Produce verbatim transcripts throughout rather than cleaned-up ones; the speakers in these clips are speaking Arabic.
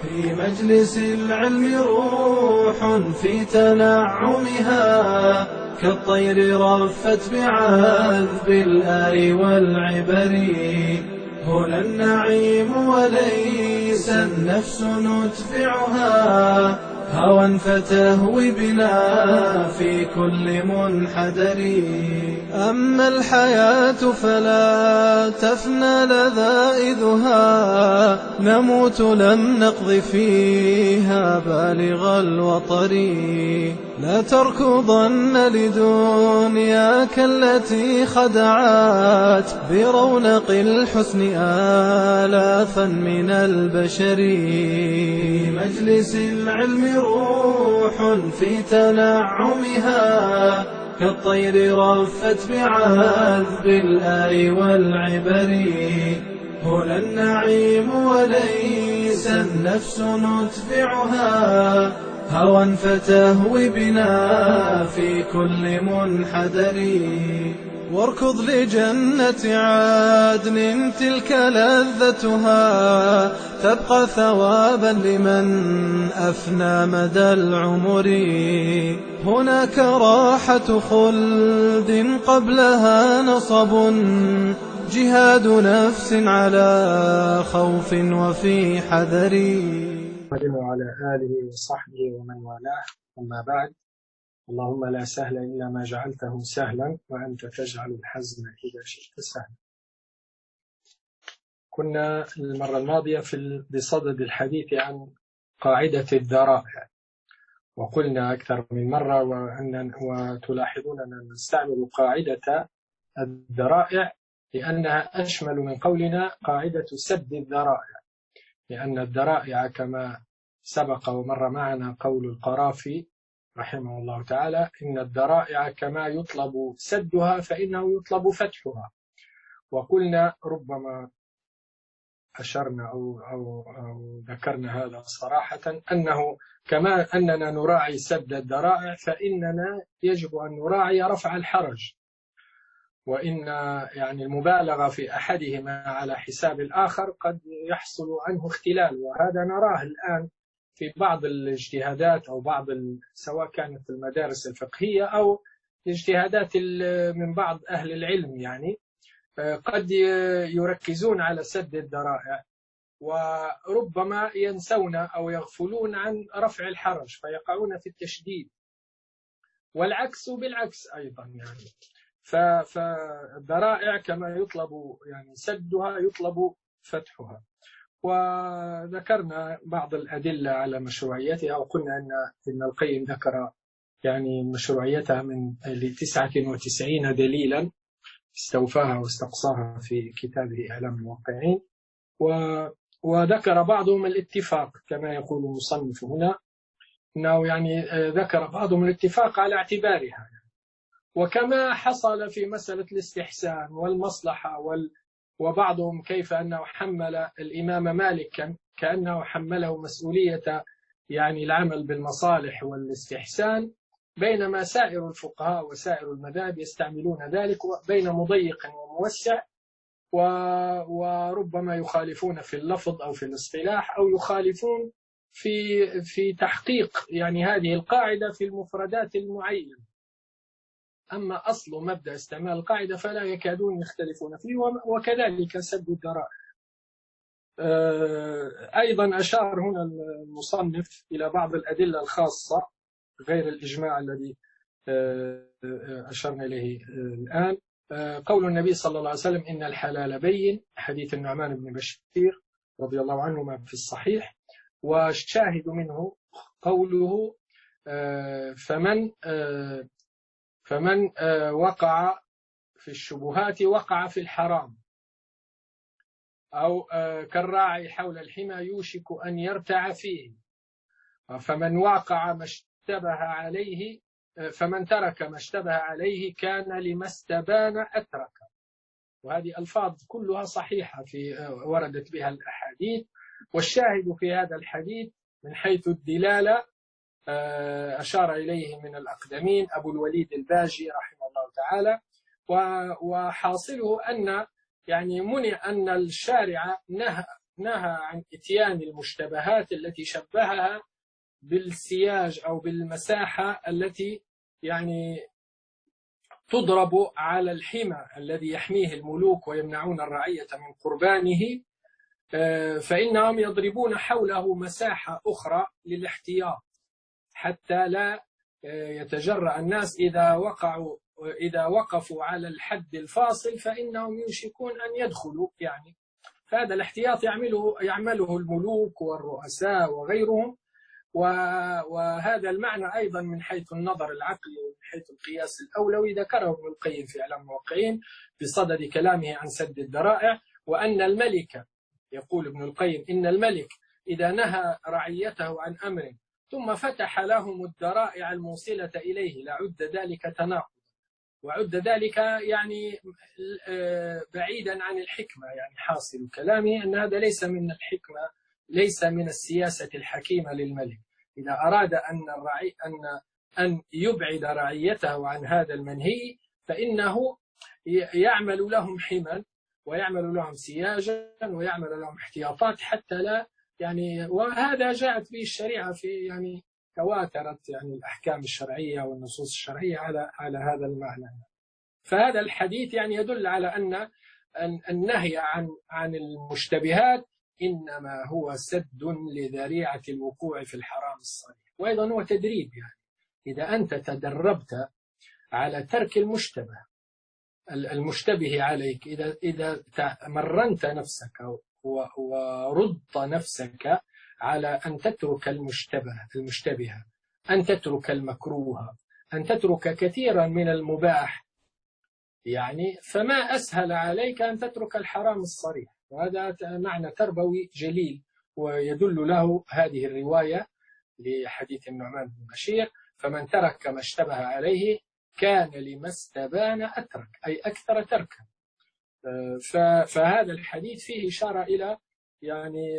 في مجلس العلم روح في تنعمها، كالطير رفت بعذب الآي والعبر. هنا النعيم وليس النفس ندفعها، هوى فتهوي بنا في كل منحدر. أما الحياة فلا تفنى لذائذها، نموت لم نقض فيها بالغ الوطر. لا تركضن لدنياك التي خدعت برونق الحسن آلافا من البشر. في مجلس العلم روح في تنعمها، كالطير رفت بعذب الآي والعبر. هنا النعيم وليس النفس ندفعها، هوى فتهوي بنا في كل منحدر. واركض لجنة عدن تلك لذتها، تبقى ثوابا لمن أفنى مدى العمر. هناك راحة خلد قبلها نصب، جهاد نفس على خوف وفي حذر. وعلى آله وصحبه ومن والاه، أما بعد. اللهم لا سهل إلا ما جعلته سهلا، وأنت تجعل الحزن إذا شئت سهلا. كنا المرة الماضية في بصدد الحديث عن قاعدة الذرائع، وقلنا أكثر من مرة وأن وتلاحظون أننا نستعمل قاعدة الذرائع لأنها أشمل من قولنا قاعدة سد الذرائع، لأن الذرائع كما سبق ومر معنا قول القرافي رحمه الله تعالى: إن الذرائع كما يطلب سدها فإنه يطلب فتحها. وقلنا ربما أشرنا أو, أو, أو ذكرنا هذا صراحة، أنه كما أننا نراعي سد الذرائع فإننا يجب أن نراعي رفع الحرج، وإن يعني المبالغة في أحدهما على حساب الآخر قد يحصل عنه اختلال، وهذا نراه الآن في بعض الاجتهادات أو بعض سواء كانت المدارس الفقهية أو الاجتهادات من بعض أهل العلم، يعني قد يركزون على سد الذرائع وربما ينسون أو يغفلون عن رفع الحرج فيقعون في التشديد، والعكس بالعكس أيضا. يعني فالذرائع كما يطلب يعني سدها يطلب فتحها. وذكرنا بعض الأدلة على مشروعيتها، وقلنا أن ابن القيم ذكر يعني مشروعيتها من تسعة وتسعين دليلا استوفاها واستقصاها في كتابه إعلام الموقعين، وذكر بعضهم الاتفاق كما يقول المصنف هنا، أنه يعني ذكر بعضهم الاتفاق على اعتبارها، وكما حصل في مسألة الاستحسان والمصلحة وال وبعضهم كيف أنه حمل الإمام مالك كأنه حمله مسؤولية يعني العمل بالمصالح والاستحسان، بينما سائر الفقهاء وسائر المذاهب يستعملون ذلك بين مضيق وموسع، وربما يخالفون في اللفظ أو في الاصطلاح أو يخالفون في في تحقيق يعني هذه القاعدة في المفردات المعينة. أما أصل مبدأ استعمال القاعدة فلا يكادون يختلفون فيه، وكذلك سد الذرائع. أيضا أشار هنا المصنف إلى بعض الأدلة الخاصة غير الإجماع الذي أشرنا إليه الآن. قول النبي صلى الله عليه وسلم: إن الحلال بين، حديث النعمان بن بشير رضي الله عنهما في الصحيح. والشاهد منه قوله: فمن فمن وقع في الشبهات وقع في الحرام، أو كالراعي حول الحمى يوشك أن يرتع فيه، فمن وقع ما اشتبه عليه فمن ترك ما اشتبه عليه كان لما استبان أترك. وهذه ألفاظ كلها صحيحة في وردت بها الأحاديث. والشاهد في هذا الحديث من حيث الدلالة أشار إليه من الأقدمين أبو الوليد الباجي رحمه الله تعالى، وحاصله أن يعني منع أن الشارع نهى نهى عن إتيان المشتبهات التي شبهها بالسياج أو بالمساحة التي يعني تضرب على الحمى الذي يحميه الملوك ويمنعون الرعية من قربانه، فإنهم يضربون حوله مساحة أخرى للاحتياط حتى لا يتجرأ الناس إذا وقعوا إذا وقفوا على الحد الفاصل فإنهم يوشكون أن يدخلوا يعني. فهذا الاحتياط يعمله يعمله الملوك والرؤساء وغيرهم، وهذا المعنى أيضا من حيث النظر العقلي ومن حيث القياس الأولوي ذكره ابن القيم في إعلام الموقعين بصدد كلامه عن سد الذرائع، وأن الملك، يقول ابن القيم، إن الملك إذا نهى رعيته عن أمر ثم فتح لهم الذرائع الموصلة إليه لعد ذلك تناقض، وعد ذلك يعني بعيدا عن الحكمة. يعني حاصل كلامي أن هذا ليس من الحكمة، ليس من السياسة الحكيمة للملك. إذا أراد أن الرعي أن أن يبعد رعيته عن هذا المنهي فإنه يعمل لهم حما ويعمل لهم سياجا ويعمل لهم احتياطات حتى لا يعني. وهذا جاءت به الشريعة في يعني تواترت يعني الأحكام الشرعية والنصوص الشرعية على على هذا المعنى. فهذا الحديث يعني يدل على أن النهي عن عن المشتبهات إنما هو سد لذريعة الوقوع في الحرام الصريح، وأيضا هو تدريب. يعني إذا أنت تدربت على ترك المشتبه المشتبه عليك، إذا إذا مرنت نفسك وردت نفسك على أن تترك المشتبه المشتبه أن تترك المكروه، أن تترك كثيرا من المباح، يعني فما أسهل عليك أن تترك الحرام الصريح. وهذا معنى تربوي جليل، ويدل له هذه الرواية لحديث النعمان بن بشير: فمن ترك ما اشتبه عليه كان لما استبان أترك، أي أكثر تركا. فهذا الحديث فيه إشارة إلى يعني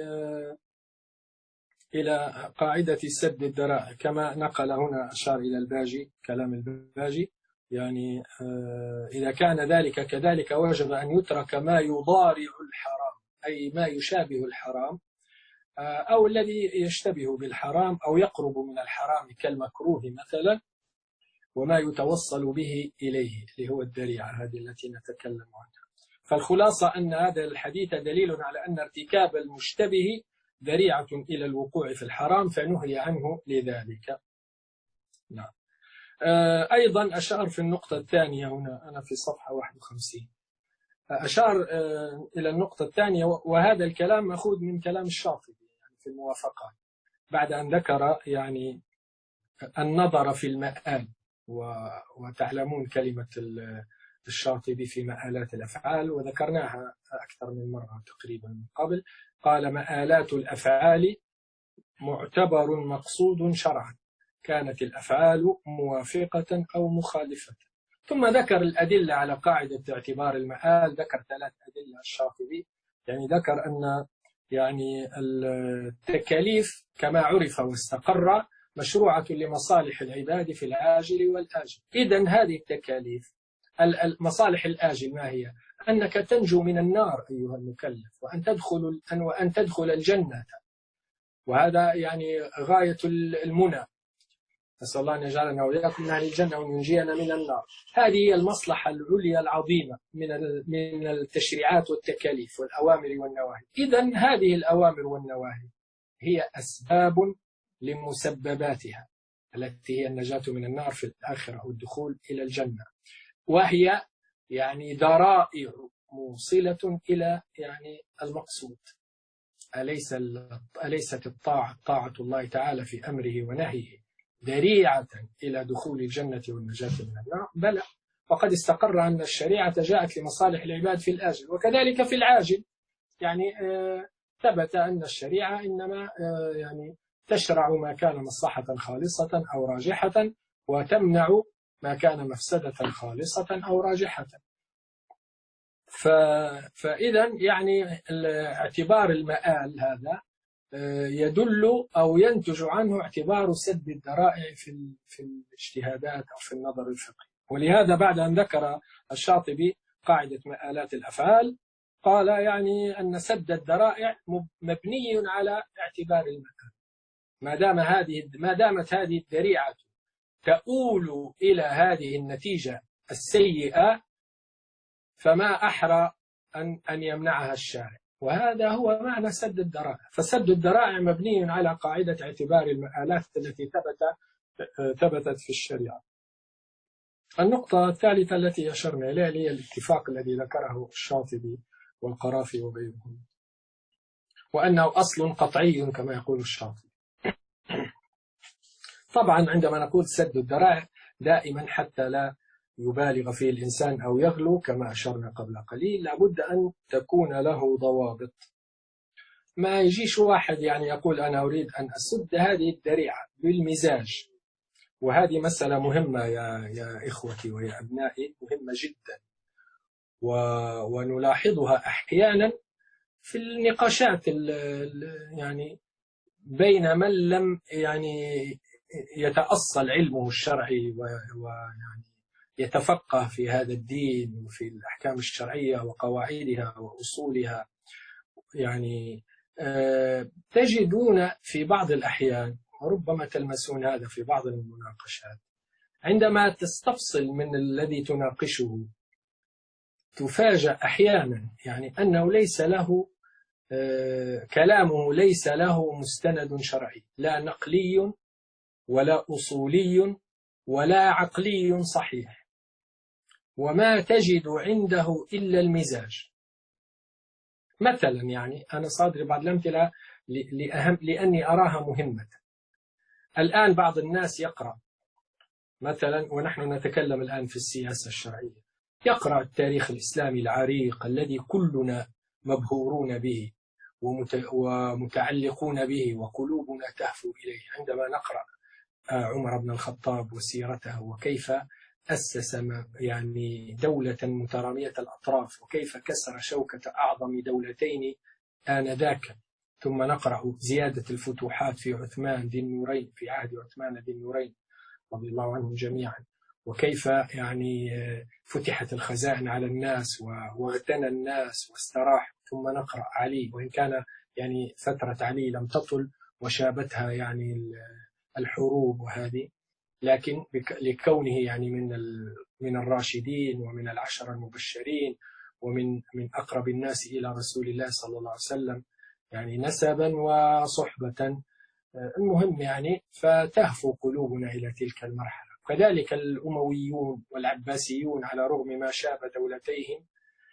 إلى قاعدة سد الذرائع كما نقل هنا، أشار إلى الباجي، كلام الباجي، يعني إذا كان ذلك كذلك وجب أن يترك ما يضارع الحرام، أي ما يشابه الحرام أو الذي يشتبه بالحرام أو يقرب من الحرام كالمكروه مثلا، وما يتوصل به إليه اللي هو الذريعة هذه التي نتكلم عنها. فالخلاصة أن هذا الحديث دليل على أن ارتكاب المشتبه ذريعة إلى الوقوع في الحرام فنهي عنه لذلك. نعم. أيضا أشار في النقطة الثانية هنا، أنا في صفحة واحد وخمسين، أشار إلى النقطة الثانية، وهذا الكلام مأخوذ من كلام الشاطبي يعني في الموافقات، بعد أن ذكر يعني النظر في المآل، وتعلمون كلمة الشاطبي في مآلات الأفعال وذكرناها أكثر من مرة تقريبا من قبل. قال: مآلات الأفعال معتبر مقصود شرعا، كانت الأفعال موافقة أو مخالفة. ثم ذكر الأدلة على قاعدة اعتبار المآل، ذكر ثلاث أدلة الشاطبي، يعني ذكر أن يعني التكاليف كما عرف واستقر مشروعة لمصالح العباد في العاجل والآجل. إذن هذه التكاليف المصالح الآجل ما هي؟ أنك تنجو من النار أيها المكلف، وأن تدخل وأن تدخل الجنة، وهذا يعني غاية المنى. نسأل الله أن يجعلنا وإياكم من أهل الجنة وأن ينجينا من النار. هذه هي المصلحة العليا العظيمة من من التشريعات والتكاليف والأوامر والنواهي. إذن هذه الأوامر والنواهي هي أسباب لمسبباتها التي هي النجاة من النار في الآخرة والدخول إلى الجنة، وهي يعني ذرائع موصلة إلى يعني المقصود. أليس أليست الطاعة طاعة الله تعالى في أمره ونهيه ذريعة إلى دخول الجنة والنجاة من النار؟ بلى، وقد استقر أن الشريعة جاءت لمصالح العباد في الآجل وكذلك في العاجل. يعني آه ثبت أن الشريعة إنما آه يعني تشرع ما كان مصلحة خالصة أو راجحة، وتمنع ما كان مفسدة خالصة أو راجحة. فإذا يعني اعتبار المآل هذا يدل أو ينتج عنه اعتبار سد الذرائع في في الاجتهادات أو في النظر الفقهي. ولهذا بعد أن ذكر الشاطبي قاعدة مآلات الأفعال قال يعني أن سد الذرائع مبني على اعتبار المكان. ما دام هذه ما دامت هذه الذريعة تؤول إلى هذه النتيجة السيئة فما أحرى أن أن يمنعها الشارع، وهذا هو معنى سد الذرائع. فسد الذرائع مبني على قاعدة اعتبار المآلات التي ثبت ثبتت في الشريعة. النقطة الثالثة التي أشرنا إليها هي الاتفاق الذي ذكره الشاطبي والقرافي وغيرهم، وأنه أصل قطعي كما يقول الشاطبي. طبعا عندما نقول سد الذرائع دائما حتى لا يبالغ فيه الإنسان أو يغلو كما أشرنا قبل قليل لابد أن تكون له ضوابط. ما يجيش واحد يعني يقول أنا أريد أن أسد هذه الذريعة بالمزاج، وهذه مسألة مهمة يا, يا إخوتي ويا أبنائي، مهمة جدا و... ونلاحظها أحيانا في النقاشات ال... يعني بين من لم يعني يتأصل علمه الشرعي ويعني يتفقه في هذا الدين وفي الأحكام الشرعية وقواعدها وأصولها. يعني أه تجدون في بعض الأحيان، وربما تلمسون هذا في بعض المناقشات، عندما تستفصل من الذي تناقشه تفاجأ أحيانا يعني أنه ليس له أه كلامه ليس له مستند شرعي، لا نقلي ولا أصولي ولا عقلي صحيح، وما تجد عنده إلا المزاج. مثلا يعني أنا صادر بعض الأمثلة لأهم لأني أراها مهمة. الآن بعض الناس يقرأ مثلا، ونحن نتكلم الآن في السياسة الشرعية، يقرأ التاريخ الإسلامي العريق الذي كلنا مبهورون به ومتعلقون به وقلوبنا تهفو إليه عندما نقرأ عمر بن الخطاب وسيرته، وكيف أسس يعني دولة مترامية الأطراف، وكيف كسر شوكة أعظم دولتين آنذاك. ثم نقرأ زيادة الفتوحات في عثمان ذي النورين، في عهد عثمان ذي النورين رضي الله عنهم جميعا، وكيف يعني فتحت الخزائن على الناس واغتنى الناس واستراح. ثم نقرأ علي، وإن كان يعني فترة علي لم تطل وشابتها يعني الحروب وهذه، لكن لكونه يعني من من الراشدين ومن العشرة المبشرين ومن من أقرب الناس إلى رسول الله صلى الله عليه وسلم يعني نسبا وصحبة. المهم يعني فتهفو قلوبنا إلى تلك المرحلة. كذلك الأمويون والعباسيون على رغم ما شاب دولتيهم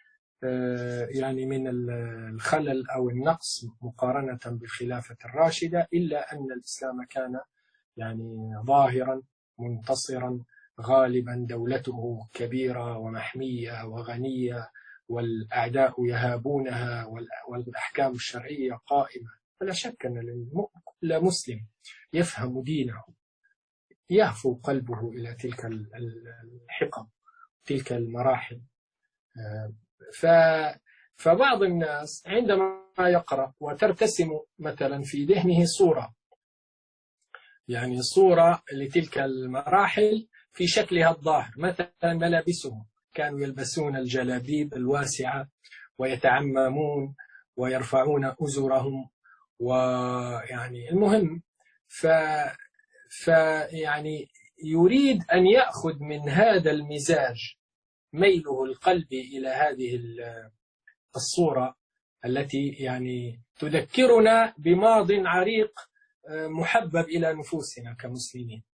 يعني من الخلل أو النقص مقارنة بالخلافة الراشدة، إلا أن الإسلام كان يعني ظاهرا منتصرا غالبا، دولته كبيرة ومحمية وغنية والأعداء يهابونها والأحكام الشرعية قائمة. فلا شك أن كل مسلم يفهم دينه يهفو قلبه إلى تلك الحقب تلك المراحل. فبعض الناس عندما يقرأ وترتسم مثلا في ذهنه صورة يعني صورة لتلك المراحل في شكلها الظاهر، مثلا ملابسهم كانوا يلبسون الجلابيب الواسعة ويتعممون ويرفعون أزرهم، ويعني المهم ف فيعني يريد أن يأخذ من هذا المزاج ميله القلبي إلى هذه الصورة التي يعني تذكرنا بماض عريق محبب إلى نفوسنا كمسلمين.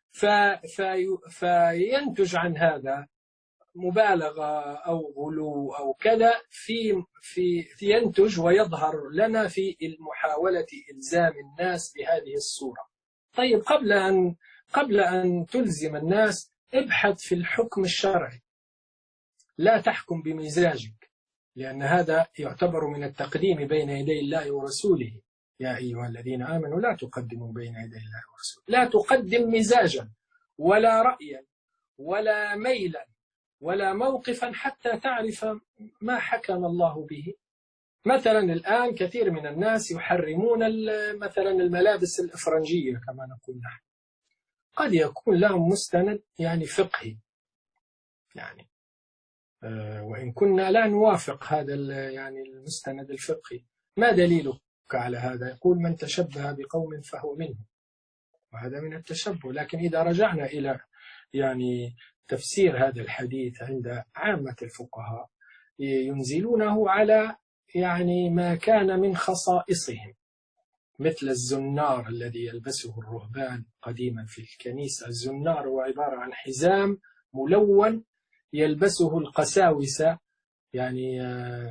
فينتج عن هذا مبالغة أو غلو أو كذا في في ينتج ويظهر لنا في محاولة إلزام الناس بهذه الصورة. طيب قبل أن قبل أن تلزم الناس ابحث في الحكم الشرعي، لا تحكم بمزاجك، لأن هذا يعتبر من التقديم بين يدي الله ورسوله. يا أيها الذين آمنوا لا تقدموا بين يدي الله ورسوله. لا تقدم مزاجا ولا رأيا ولا ميلا ولا موقفا حتى تعرف ما حكم الله به. مثلا الآن كثير من الناس يحرمون مثلا الملابس الإفرنجية كما نقول نحن، قد يكون لهم مستند يعني فقهي، يعني وإن كنا لا نوافق هذا يعني المستند الفقهي. ما دليلك على هذا؟ يقول من تشبه بقوم فهو منهم، وهذا من التشبه. لكن إذا رجعنا إلى يعني تفسير هذا الحديث عند عامة الفقهاء ينزلونه على يعني ما كان من خصائصهم، مثل الزنار الذي يلبسه الرهبان قديما في الكنيسة. الزنار هو عبارة عن حزام ملون يلبسه القساوسة يعني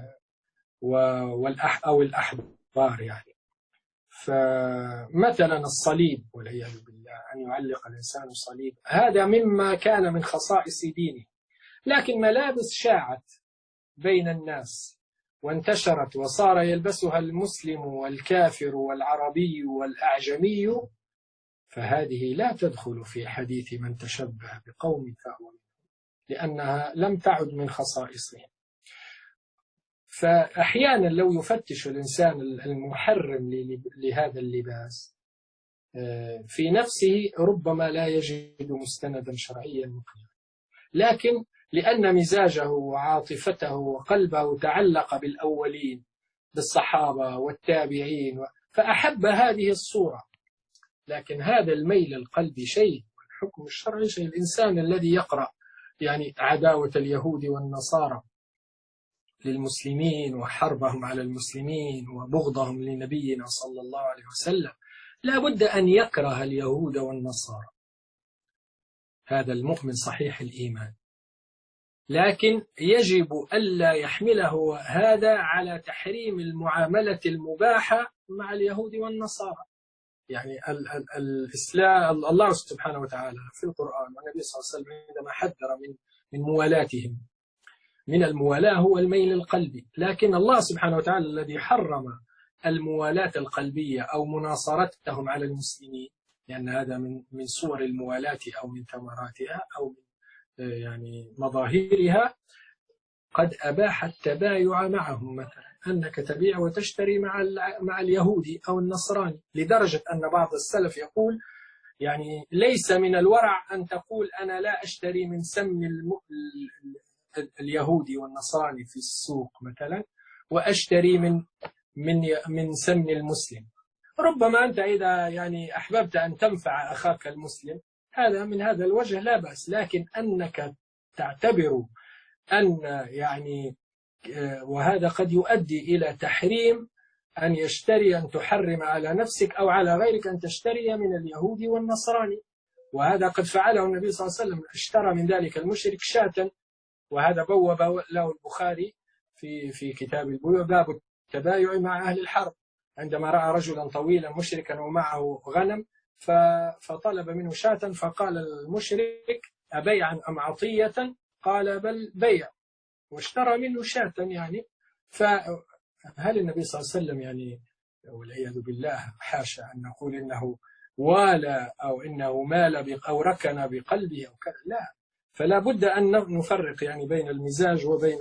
والأح أو الأحبار يعني. فمثلا الصليب والعياذ بالله، أن يعلق الإنسان صليب، هذا مما كان من خصائص دينه. لكن ملابس شاعت بين الناس وانتشرت وصار يلبسها المسلم والكافر والعربي والأعجمي، فهذه لا تدخل في حديث من تشبه بقوم فهو، لأنها لم تعد من خصائصهم. فأحيانا لو يفتش الإنسان المحرم لهذا اللباس في نفسه ربما لا يجد مستندا شرعيا مقنعا، لكن لأن مزاجه وعاطفته وقلبه تعلق بالأولين بالصحابة والتابعين فأحب هذه الصورة. لكن هذا الميل القلبي شيء، والحكم الشرعي شيء. الإنسان الذي يقرأ يعني عداوة اليهود والنصارى للمسلمين وحربهم على المسلمين وبغضهم لنبينا صلى الله عليه وسلم لا بد أن يكره اليهود والنصارى، هذا المؤمن صحيح الإيمان. لكن يجب ألا يحمله هذا على تحريم المعاملة المباحة مع اليهود والنصارى. يعني ال ال الإسلام، الله سبحانه وتعالى في القرآن والنبي صلى الله عليه وسلم عندما حذر من من موالاتهم، من الموالاة هو الميل القلبي. لكن الله سبحانه وتعالى الذي حرم الموالاة القلبية أو مناصرتهم على المسلمين، لأن هذا من من صور الموالاة أو من ثمراتها أو من يعني مظاهرها، قد أباح التبايع معهم، مثلا أنك تبيع وتشتري مع مع اليهودي أو النصراني، لدرجة أن بعض السلف يقول يعني ليس من الورع أن تقول أنا لا أشتري من سم اليهودي والنصراني في السوق مثلا وأشتري من من من سم المسلم. ربما أنت إذا يعني أحببت أن تنفع أخاك المسلم هذا من هذا الوجه لا بأس، لكن أنك تعتبر أن يعني وهذا قد يؤدي إلى تحريم أن يشتري، أن تحرم على نفسك أو على غيرك أن تشتري من اليهودي والنصراني. وهذا قد فعله النبي صلى الله عليه وسلم، اشترى من ذلك المشرك شاة، وهذا بوب له البخاري في في كتاب البيوع باب التبايع مع أهل الحرب، عندما رأى رجلا طويلا مشركا ومعه غنم فطلب منه شاة، فقال المشرك أبيعا أم عطية؟ قال بل بيع، واشترى منه شاة يعني. فهل النبي صلى الله عليه وسلم يعني والعياذ بالله حاشا أن نقول إنه والى أو إنه مال أو ركن بقلبه أو كذا، لا. فلا بد أن نفرق يعني بين المزاج وبين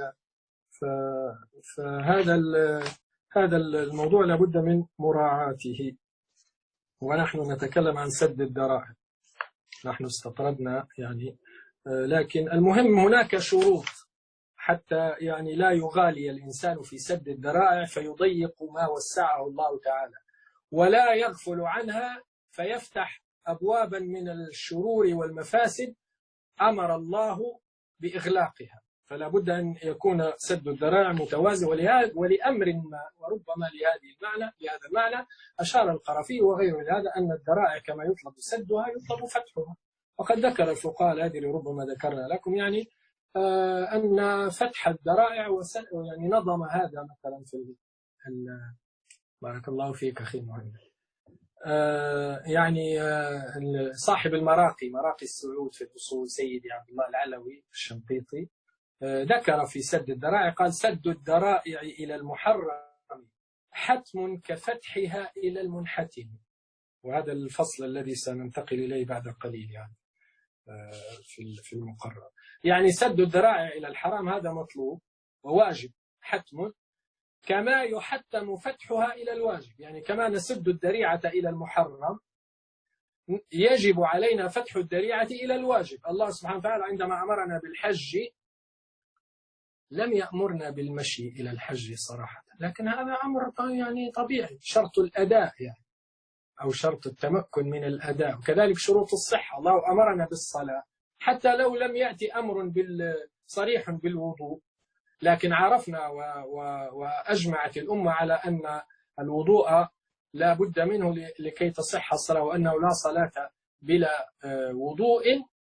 فهذا هذا الموضوع لا بد من مراعاته. ونحن نتكلم عن سد الذرائع، نحن استطردنا يعني، لكن المهم هناك شروط حتى يعني لا يغالي الإنسان في سد الذرائع فيضيق ما وسعه الله تعالى، ولا يغفل عنها فيفتح أبوابا من الشرور والمفاسد أمر الله بإغلاقها. فلا بد أن يكون سد الذرائع متوازي. ولأمر ما وربما لهذه المعنى لهذا المعنى أشار القرافي وغيره هذا أن الذرائع كما يطلب سدها يطلب فتحها. وقد ذكر الفقهاء الذي ربما ذكرنا لكم يعني آه أن فتح الذرائع يعني نظم هذا مثلا في بارك الله فيك أخي مهند آه يعني آه صاحب المراقي مراقي السعود في الأصول سيدي عبد الله العلوي الشنقيطي آه ذكر في سد الذرائع قال سد الذرائع إلى المحرم حتم كفتحها إلى المنحتم. وهذا الفصل الذي سننتقل إليه بعد قليل يعني آه في في المقرر. يعني سد الذرائع إلى الحرام هذا مطلوب وواجب حتم، كما يحتم فتحها إلى الواجب. يعني كما نسد الذريعة إلى المحرم يجب علينا فتح الذريعة إلى الواجب. الله سبحانه وتعالى عندما أمرنا بالحج لم يأمرنا بالمشي إلى الحج صراحة، لكن هذا أمر يعني طبيعي، شرط الأداء يعني، أو شرط التمكن من الأداء. وكذلك شروط الصحة، الله أمرنا بالصلاة حتى لو لم يأتي أمر صريح بالوضوء، لكن عرفنا وأجمعت الأمة على أن الوضوء لا بد منه لكي تصح الصلاة، وأنه لا صلاة بلا وضوء،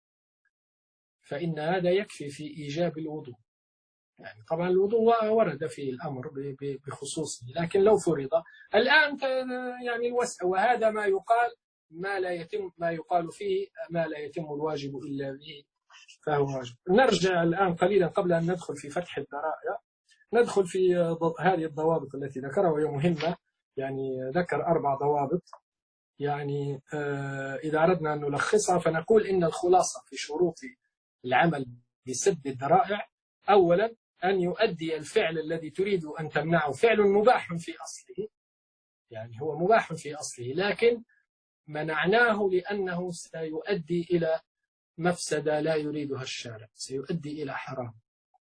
فإن هذا يكفي في إيجاب الوضوء. يعني طبعا الوضوء ورد فيه الأمر بخصوصه، لكن لو فرض الآن يعني الوسع، وهذا ما يقال ما لا يتم ما يقال فيه ما لا يتم الواجب إلا به فهو واجب. نرجع الآن قليلا قبل أن ندخل في فتح الذرائع، ندخل في هذه الضوابط التي ذكرها وهي مهمة. يعني ذكر أربع ضوابط، يعني إذا أردنا أن نلخصها فنقول إن الخلاصة في شروط العمل بسد الذرائع: أولا أن يؤدي الفعل الذي تريد أن تمنعه فعل مباح في أصله، يعني هو مباح في أصله لكن منعناه لأنه سيؤدي إلى مفسدة لا يريدها الشارع، سيؤدي إلى حرام،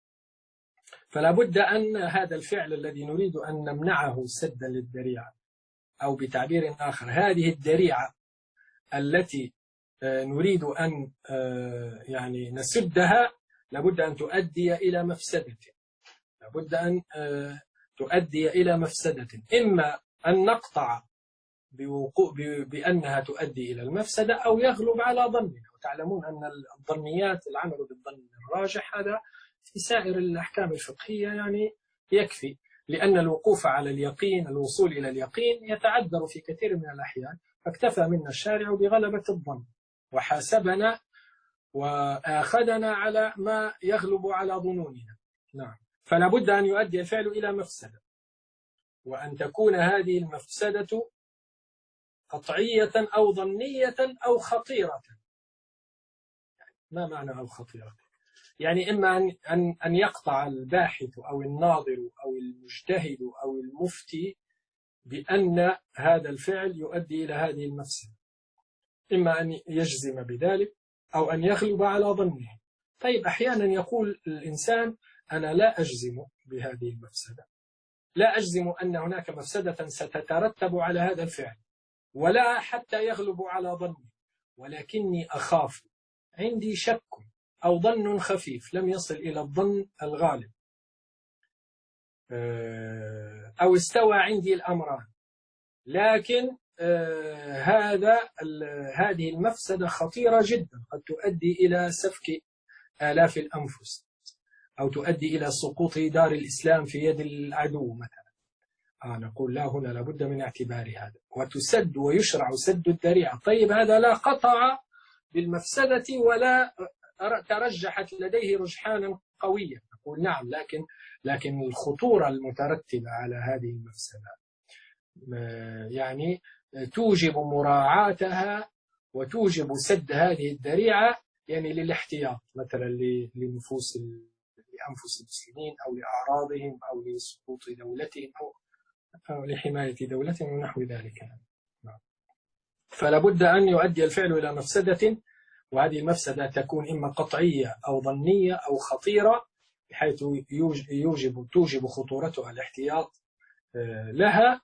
فلا بد أن هذا الفعل الذي نريد أن نمنعه سدا للذريعة، أو بتعبير آخر هذه الذريعة التي نريد أن يعني نسدها لابد أن تؤدي إلى مفسدة، لابد أن تؤدي إلى مفسدة، إما أن نقطع بوقوع بأنها تؤدي إلى المفسدة أو يغلب على ظننا. وتعلمون أن الظنيات العمل بالظن الراجح هذا في سائر الأحكام الفقهية يعني يكفي، لأن الوقوف على اليقين الوصول إلى اليقين يتعذر في كثير من الأحيان، فاكتفى منا الشارع بغلبة الظن وحاسبنا وآخذنا على ما يغلب على ظنوننا. نعم، فلا بد أن يؤدي الفعل إلى مفسدة، وأن تكون هذه المفسدة قطعية أو ظنية أو خطيرة. ما معنى أو خطيرة؟ يعني إما أن أن يقطع الباحث أو الناظر أو المجتهد أو المفتي بأن هذا الفعل يؤدي إلى هذه المفسدة، إما أن يجزم بذلك أو أن يغلب على ظنه. طيب أحيانا يقول الإنسان أنا لا أجزم بهذه المفسدة، لا أجزم أن هناك مفسدة ستترتب على هذا الفعل، ولا حتى يغلب على ظني، ولكني أخاف، عندي شك أو ظن خفيف لم يصل إلى الظن الغالب، أو استوى عندي الأمران، لكن هذا هذه المفسدة خطيرة جدا، قد تؤدي إلى سفك آلاف الأنفس، أو تؤدي إلى سقوط دار الإسلام في يد العدو مثلا. آه نقول لا، هنا لابد من اعتبار هذا، وتسد ويشرع سد الذريعة. طيب هذا لا قطع بالمفسدة ولا ترجحت لديه رجحانا قويا، نقول نعم، لكن لكن الخطورة المترتبة على هذه المفسدة يعني توجب مراعاتها وتوجب سد هذه الذريعة، يعني للاحتياط مثلا لنفوس لأنفس المسلمين أو لأعراضهم أو لسقوط دولتهم أو أو لحماية دولتهم ونحو ذلك. فلا بد أن يؤدي الفعل إلى مفسدة، وهذه المفسدة تكون إما قطعية أو ظنية أو خطيرة، بحيث يوجب توجب خطورتها الاحتياط لها،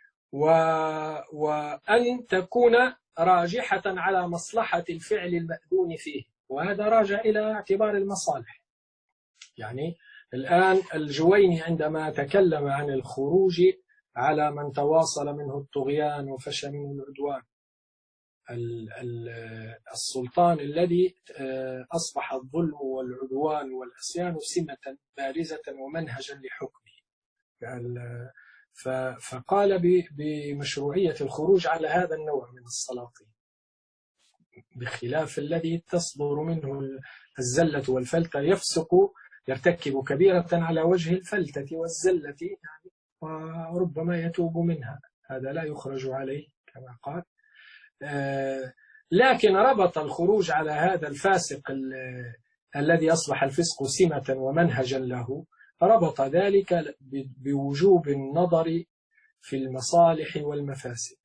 وأن تكون راجحة على مصلحة الفعل المأذون فيه، وهذا راجع إلى اعتبار المصالح. يعني الآن الجويني عندما تكلم عن الخروج على من تواصل منه الطغيان وفشى منه العدوان، السلطان الذي أصبح الظلم والعدوان والعصيان سمة بارزة ومنهجا لحكمه، فقال بمشروعية الخروج على هذا النوع من السلاطين، بخلاف الذي تصدر منه الزلة والفلتة، يفسق يرتكب كبيرة على وجه الفلتة والزلة يعني، وربما يتوب منها، هذا لا يخرج عليه كما قال. آه لكن ربط الخروج على هذا الفاسق الذي أصبح الفسق سمة ومنهجا له، ربط ذلك بوجوب النظر في المصالح والمفاسد،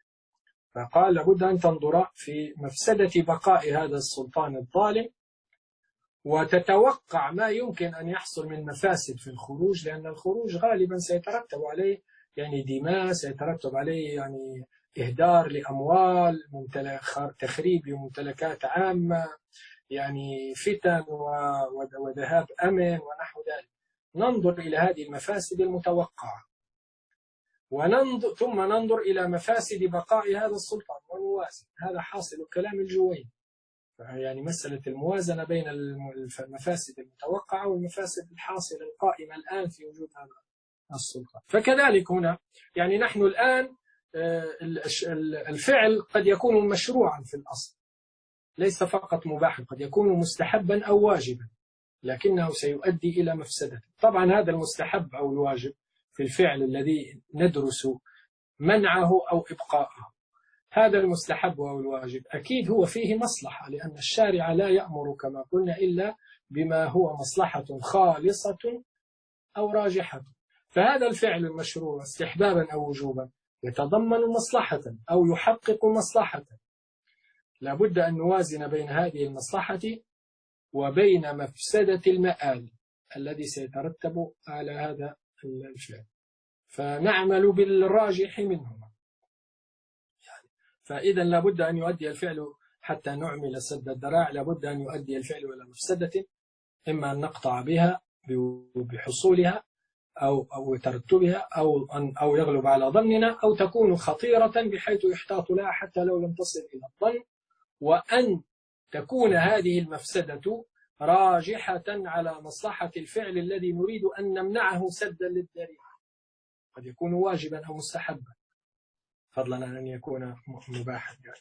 فقال لابد أن تنظر في مفسدة بقاء هذا السلطان الظالم، وتتوقع ما يمكن أن يحصل من مفاسد في الخروج، لأن الخروج غالبا سيترتب عليه يعني دماء، سيترتب عليه يعني إهدار لأموال، تخريب لممتلكات عامة، يعني فتن وذهاب أمن ونحو ذلك. ننظر إلى هذه المفاسد المتوقعة، وننظر ثم ننظر إلى مفاسد بقاء هذا السلطان ونوازن. هذا حاصل كلام الجويني، يعني مسألة الموازنة بين المفاسد المتوقعة والمفاسد الحاصلة القائمة الآن في وجود هذا السلطان. فكذلك هنا يعني نحن الآن الفعل قد يكون مشروعا في الأصل، ليس فقط مباحا، قد يكون مستحبا أو واجبا، لكنه سيؤدي إلى مفسدة. طبعا هذا المستحب أو الواجب في الفعل الذي ندرس منعه أو إبقاءه، هذا المستحب أو الواجب أكيد هو فيه مصلحة، لأن الشارع لا يأمر كما قلنا إلا بما هو مصلحة خالصة أو راجحة. فهذا الفعل المشروع استحبابا أو وجوبا يتضمن مصلحة أو يحقق مصلحة، لابد أن نوازن بين هذه المصلحة وبين مفسدة المآل الذي سيترتب على هذا الفعل، فنعمل بالراجح منهما. يعني فإذا لابد أن يؤدي الفعل حتى نعمل سد الذراع، لابد أن يؤدي الفعل إلى مفسدة، إما أن نقطع بها بحصولها أو أو ترتبها أو أن أو يغلب على ظننا، أو تكون خطيرة بحيث يحتاط لها حتى لو لم تصل إلى الظن، وأن تكون هذه المفسدة راجحة على مصلحة الفعل الذي نريد أن نمنعه سدا للذريعة، قد يكون واجبا أو مستحبا فضلا عن أن يكون مباحا يعني.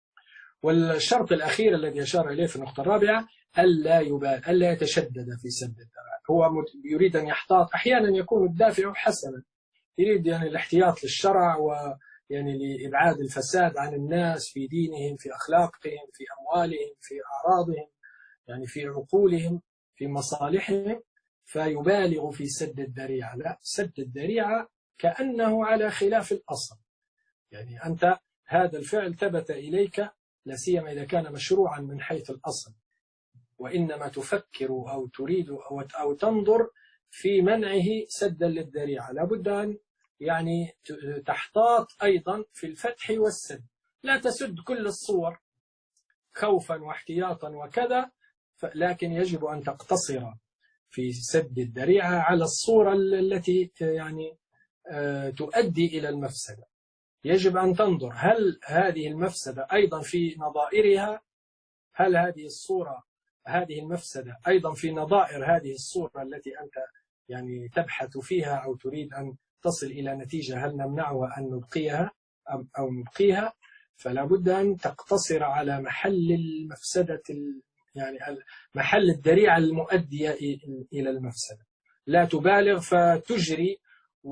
والشرط الأخير الذي أشار إليه في النقطة الرابعة ألا يبال، ألا يتشدد في سد الذرائع. هو يريد أن يحتاط، أحيانا يكون الدافع حسنا، يريد يعني الاحتياط للشرع ويعني لإبعاد الفساد عن الناس في دينهم، في أخلاقهم، في أموالهم، في أعراضهم، يعني في عقولهم، في مصالحهم، فيبالغ في سد الذريعة. لا، سد الذريعة كأنه على خلاف الأصل، يعني أنت هذا الفعل ثبت إليك لا سيما إذا كان مشروعا من حيث الأصل، وإنما تفكر أو تريد أو, أو تنظر في منعه سدا للذريعة، لابد أن يعني تحتاط أيضا في الفتح والسد، لا تسد كل الصور خوفا واحتياطا وكذا، لكن يجب أن تقتصر في سد الذريعة على الصورة التي يعني تؤدي إلى المفسدة. يجب أن تنظر هل هذه المفسدة أيضا في نظائرها، هل هذه الصورة هذه المفسدة أيضا في نظائر هذه الصورة التي أنت يعني تبحث فيها أو تريد أن تصل إلى نتيجة، هل نمنعها أن نبقيها أو نبقيها. فلا بد أن تقتصر على محل المفسدة، يعني محل الذريعة المؤدية إلى المفسدة، لا تبالغ فتجري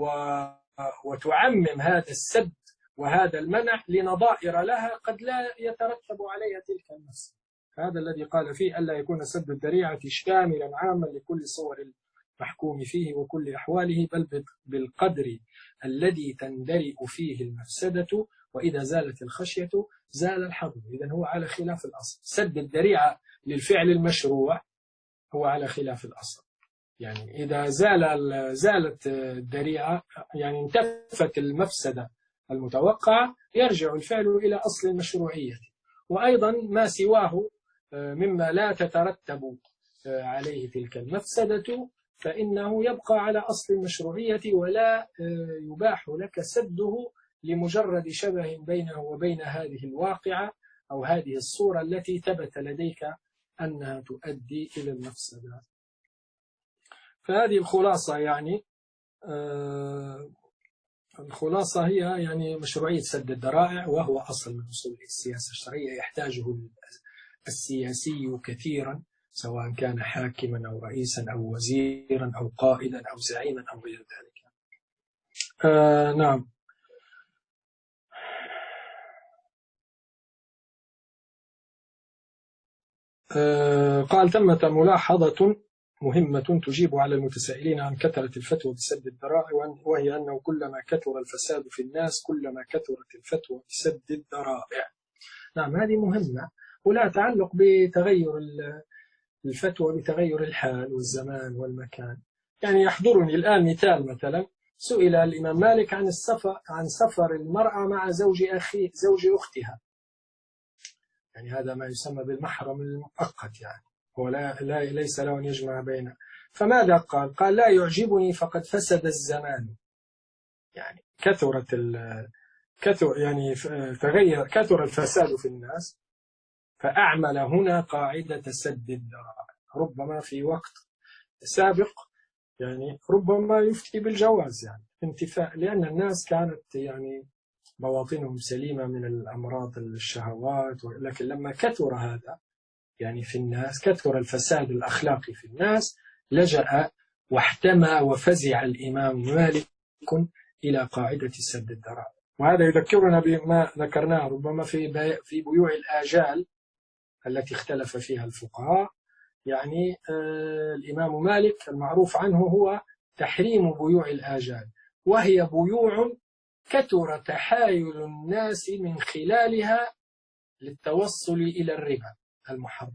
وتعمم هذا السد وهذا المنع لنظائر لها قد لا يترتب عليها تلك المفسدة. هذا الذي قال فيه ألا يكون سد الذريعة شاملا عاما لكل صور المحكوم فيه وكل أحواله، بل بالقدر الذي تندرئ فيه المفسدة، وإذا زالت الخشية زال الحظر. إذن هو على خلاف الأصل. سد الذريعة للفعل المشروع هو على خلاف الأصل، يعني إذا زال زالت الذريعة يعني انتفت المفسدة المتوقعة، يرجع الفعل إلى أصل المشروعية. وأيضا ما سواه مما لا تترتب عليه تلك المفسدة فإنه يبقى على أصل المشروعية، ولا يباح لك سده لمجرد شبه بينه وبين هذه الواقعة أو هذه الصورة التي ثبت لديك أنها تؤدي إلى المفسدة. فهذه الخلاصة، يعني آه الخلاصة هي يعني مشروعية سد الذرائع، وهو أصل من أصول السياسة الشرعية يحتاجه السياسي كثيرا، سواء كان حاكما أو رئيسا أو وزيرا أو قائدا أو زعيما أو غير ذلك. آه نعم. آه قال ثمة ملاحظة مهمة تجيب على المتسائلين عن كثرة الفتوى بسد الذرائع، وهي أنه كلما كثر الفساد في الناس كلما كثرت الفتوى بسد الذرائع. نعم، هذه مهمة، ولا تعلق بتغير الفتوى بتغير الحال والزمان والمكان. يعني يحضرني الآن مثال، مثلا سئل الإمام مالك عن السفر عن سفر المرأة مع زوج أخي زوج أختها، يعني هذا ما يسمى بالمحرم المؤقت، يعني هو لا, لا ليس له أن يجمع بينه. فماذا قال؟ قال لا يعجبني فقد فسد الزمان، يعني كثرت ال كثر يعني تغير كثر الفساد في الناس، فأعمل هنا قاعدة سد الذرائع. ربما في وقت سابق يعني ربما يفتي بالجواز، يعني انتفاء، لأن الناس كانت يعني بواطنهم سليمة من الأمراض الشهوات، لكن لما كثر هذا يعني في الناس، كثر الفساد الأخلاقي في الناس، لجأ واحتمى وفزع الإمام مالك إلى قاعدة سد الذرائع. وهذا يذكرنا بما ذكرناه ربما في في بيوع الآجال التي اختلف فيها الفقهاء. يعني آه الإمام مالك المعروف عنه هو تحريم بيوع الآجال، وهي بيوع كثر تحايل الناس من خلالها للتوصل إلى الربا المحرم،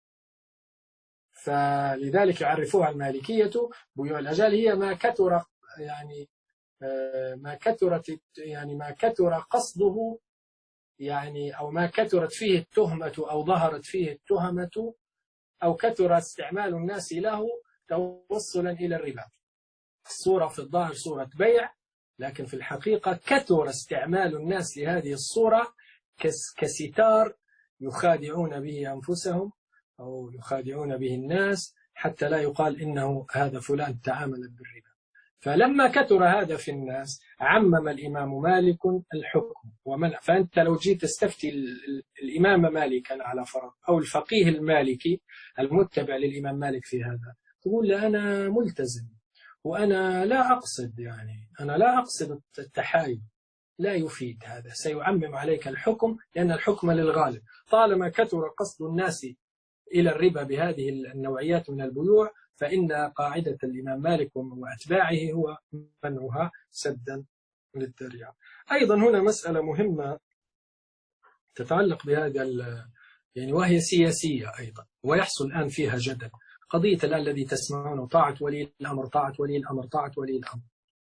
فلذلك يعرفوها المالكية بيوع الآجال هي ما كثر يعني آه ما كثرت يعني ما كثر قصده، يعني أو ما كثرت فيه التهمة أو ظهرت فيه التهمة أو كثر استعمال الناس له توصلا إلى الربا. الصورة في الظاهر صورة بيع، لكن في الحقيقة كثر استعمال الناس لهذه الصورة كستار يخادعون به أنفسهم أو يخادعون به الناس حتى لا يقال إنه هذا فلان تعامل بالربا. فلما كثر هذا في الناس عمم الإمام مالك الحكم ومنع. فأنت لو جيت تستفتي الإمام مالكا على فرض أو الفقيه المالكي المتبع للإمام مالك في هذا، تقول له أنا ملتزم وأنا لا أقصد، يعني أنا لا أقصد التحايل، لا يفيد هذا، سيعمم عليك الحكم لأن الحكم للغالب. طالما كثر قصد الناس إلى الربا بهذه النوعيات من البيوع، فإن قاعدة الإمام مالك وأتباعه هو منعها سدا للذريعة. أيضا هنا مسألة مهمة تتعلق بهذا يعني وهي سياسية أيضا، ويحصل الآن فيها جدل. قضية الآن الذي تسمعونه طاعة ولي الأمر، طاعة ولي الأمر، طاعة ولي الأمر.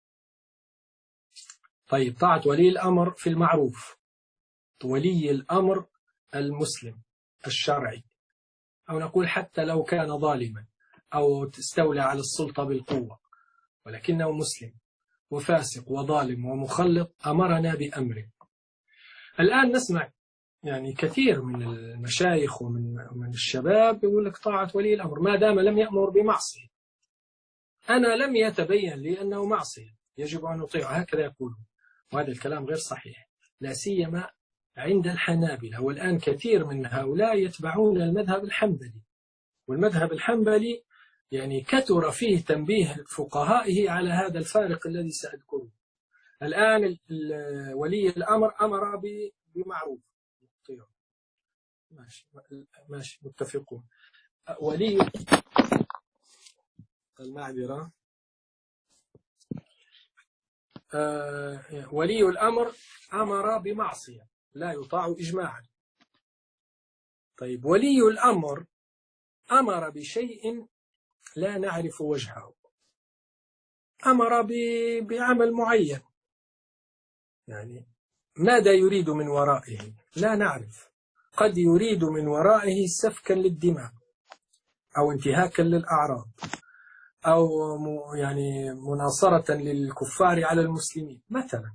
طيب طاعة ولي الأمر في المعروف، ولي الأمر المسلم الشرعي، أو نقول حتى لو كان ظالما أو تستولى على السلطة بالقوة ولكنه مسلم وفاسق وظالم ومخلط، أمرنا بأمر. الآن نسمع يعني كثير من المشايخ ومن من الشباب يقول لك طاعة ولي الأمر ما دام لم يأمر بمعصية. أنا لم يتبين لي أنه معصية يجب أن نطيعه، هكذا يقولون، وهذا الكلام غير صحيح، لا سيما عند الحنابلة. والآن كثير من هؤلاء يتبعون المذهب الحنبلي، والمذهب الحنبلي يعني كثر فيه تنبيه فقهائه على هذا الفارق الذي سأذكره. الآن ولي الأمر أمر بمعروف، ماشي ماشي متفقون. ولي المعذرة آه ولي الأمر أمر بمعصية لا يطاع إجماعا. طيب ولي الأمر أمر بشيء لا نعرف وجهه، أمر بعمل معين، يعني ماذا يريد من ورائه لا نعرف. قد يريد من ورائه سفكا للدماء أو انتهاكا للأعراض أو يعني مناصرة للكفار على المسلمين مثلا،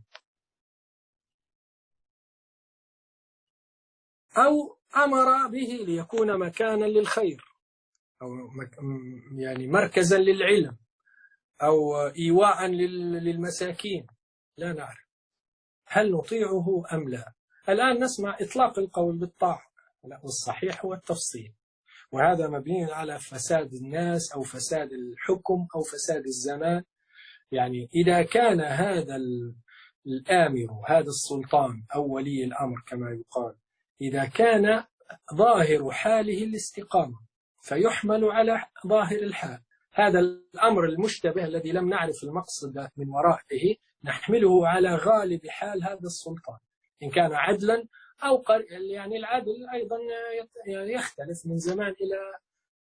أو أمر به ليكون مكانا للخير أو يعني مركزا للعلم أو إيواء للمساكين، لا نعرف. هل نطيعه أم لا؟ الآن نسمع إطلاق القول بالطاعة، والصحيح هو التفصيل، وهذا مبني على فساد الناس أو فساد الحكم أو فساد الزمان. يعني إذا كان هذا الآمر هذا السلطان أو ولي الأمر كما يقال، إذا كان ظاهر حاله الاستقامة فيحمل على ظاهر الحال، هذا الأمر المشتبه الذي لم نعرف المقصد من ورائه نحمله على غالب حال هذا السلطان إن كان عدلا أو قر... يعني العدل أيضا يختلف من زمان إلى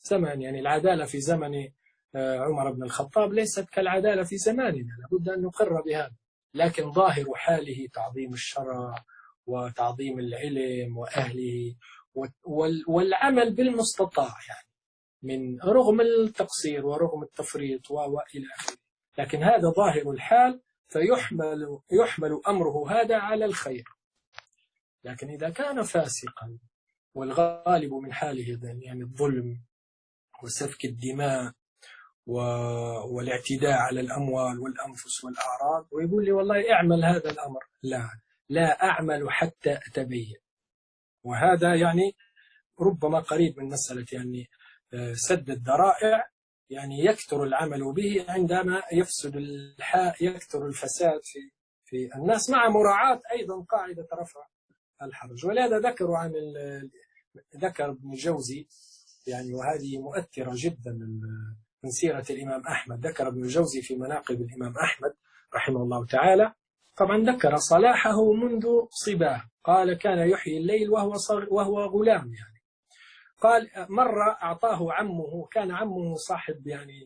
زمن، يعني العدالة في زمن عمر بن الخطاب ليست كالعدالة في زماننا، لابد أن نقر بهذا. لكن ظاهر حاله تعظيم الشرع وتعظيم العلم وأهله والعمل بالمستطاع، يعني من رغم التقصير ورغم التفريط وإلى آخره. لكن هذا ظاهر الحال، فيحمل يحمل أمره هذا على الخير. لكن إذا كان فاسقا والغالب من حاله يعني الظلم وسفك الدماء والاعتداء على الأموال والأنفس والأعراض، ويقول لي والله اعمل هذا الأمر، لا لا أعمل حتى أتبين. وهذا يعني ربما قريب من مسألة يعني سد الذرائع، يعني يكثر العمل به عندما يفسد الحال، يكثر الفساد في في الناس، مع مراعاة أيضا قاعدة رفع الحرج. ولهذا ذكروا عن ذكر ابن الجوزي يعني، وهذه مؤثرة جدا من سيرة الإمام أحمد. ذكر ابن الجوزي في مناقب الإمام أحمد رحمه الله تعالى، طبعا ذكر صلاحه منذ صباه، قال كان يحيي الليل وهو وهو غلام يعني. قال مرة أعطاه عمه، كان عمه صاحب يعني